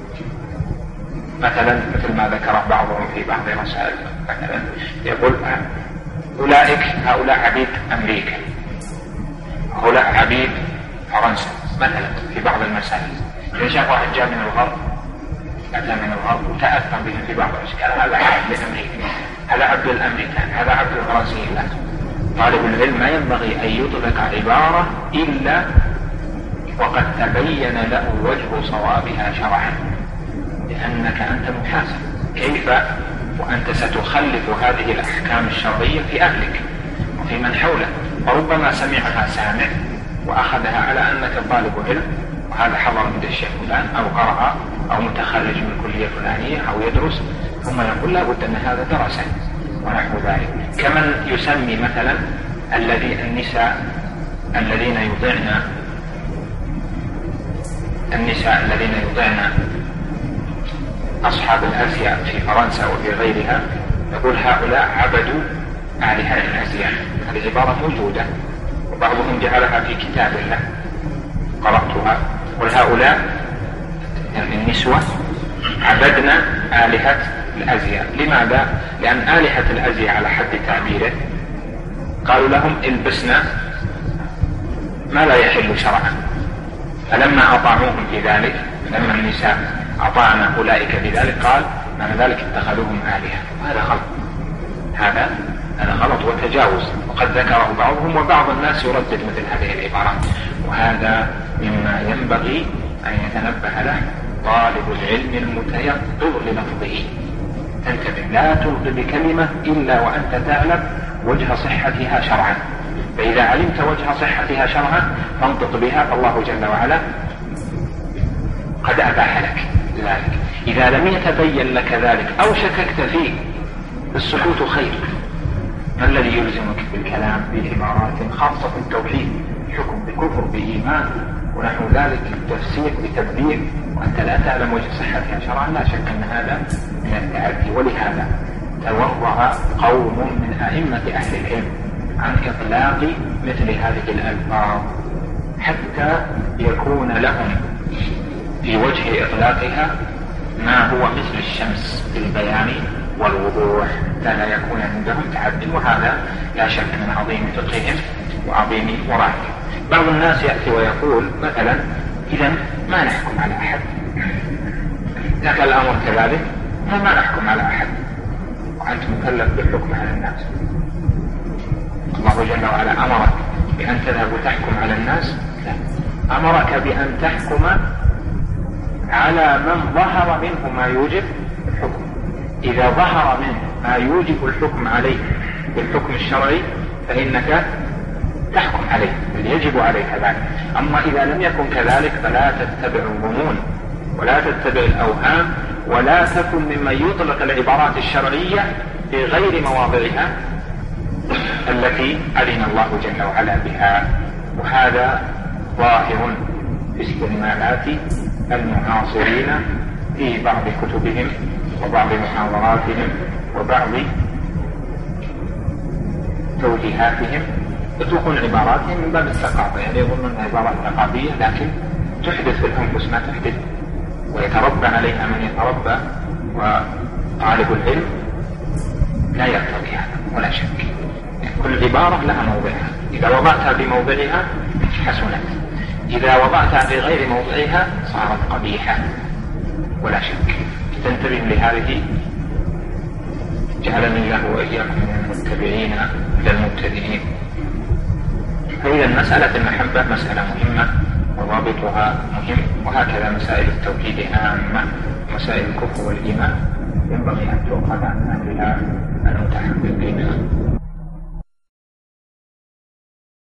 مثلا مثل ما ذكره بعضهم في بعض الرسائل، مثلا يقول هؤلاء عبيد أمريكا، هؤلاء عبيد فرنسا مثلا في بعض المسائل. إذا شاف واحد جاء من الغرب وتأثر بهم في بعض الأشكال، هذا عبد لأمريكا، هذا عبد الأمريكان، هذا عبد الفرنسيين. لا، طالب العلم ما ينبغي أن يطلق عبارة إلا وقد تبين له وجه صوابها شرعا، لأنك أنت محاسب. كيف وأنت ستخلف هذه الأحكام الشرعية في أهلك وفي من حولك؟ وربما سمعها سامع وأخذها على أنك طالب علم، وهذا حضر من الشيخ فلان أو قرأ أو متخرج من كلية فلانية أو يدرس، ثم يقول لا بد أن هذا درس ونحو ذلك. كمن يسمي مثلا النساء الذين يطعن أصحاب الأزياء في فرنسا وفي غيرها، يقول هؤلاء عبدوا آلهة الأزياء. هذه عبارة موجودة وبعضهم جعلها في كتاب الله قرأتها. وهؤلاء يعني النسوة عبدنا آلهة الأزياء. لماذا؟ لأن آلهة الأزياء على حد تعبيره قالوا لهم البسنا ما لا يحل شرعا، فلما أطاعوهم في ذلك، لما النساء أطعنا أولئك بذلك، قال معنى ذلك اتخذوهم آلهة. وهذا غلط، هذا غلط وتجاوز، وقد ذكره بعضهم، وبعض الناس يردد مثل هذه العبارات. وهذا مما ينبغي أن يتنبه له طالب العلم المتيقظ للفظه. انتبه، لا تلقي بكلمة إلا وأنت تعلم وجه صحتها شرعا، فإذا علمت وجه صحتها شرعا فانطق بها، فالله جل وعلا قد أباح لك ذلك. إذا لم يتبين لك ذلك أو شككت فيه، السكوت خير، ما الذي يلزمك بالكلام بعبارات خاصة في التوحيد، حكم بكفر بإيمان ونحو ذلك، تفسير بتدبير، وأنت لا تعلم وجه صحتها شرعا؟ لا شك أن هذا من التعدي. ولهذا تورع قوم من أئمة أهل العلم عن إطلاق مثل هذه الألفاظ حتى يكون لهم في وجه إطلاقها ما هو مثل الشمس في البيان والوضوح، لا يكون عندهم تعد، وهذا لا شك من عظيم فقههم وعظيم ورعهم. بعض الناس يأتي ويقول مثلا إذا ما نحكم على أحد، إذا كان الأمر كذلك ما نحكم على أحد، وأنت مكلف بالحكم على الناس. الله جل وعلا أمرك بأن تذهب وتحكم على الناس؟ لا، أمرك بأن تحكم على من ظهر منه ما يوجب الحكم. إذا ظهر منه ما يوجب الحكم عليه بالحكم الشرعي فإنك تحكم عليه، بل يجب عليك ذلك. أما إذا لم يكن كذلك فلا تتبع الظنون ولا تتبع الأوهام، ولا تكن ممن يطلق العبارات الشرعية في غير مواضعها التي أذن الله جل وعلا بها. وهذا ظاهر في استعمالات المعاصرين في بعض كتبهم وبعض محاضراتهم وبعض توجيهاتهم، يطلقون عباراتهم من باب الثقافة، يعني يظنون عبارات ثقافية لكن تحدث في الأنفس ما تحدث، ويتربى عليها من يتربى، وطالب العلم لا يرتضي هذا ولا شك. يعني كل عبارة لها موضعها، إذا وضعتها في موضعها حسنت، إذا وضعتها في غير موضعها صارت قبيحة ولا شك. تنتبه لهذه، جعلني الله وإياكم من المتبعين للمبتدئين. فإذا مسألة المحبة مسألة مهمة وضابطها مهم، وهكذا مسائل التوحيد عامة، مسائل الكفر والإيمان ينبغي أن تؤخذ عن أهلها المتعلمين.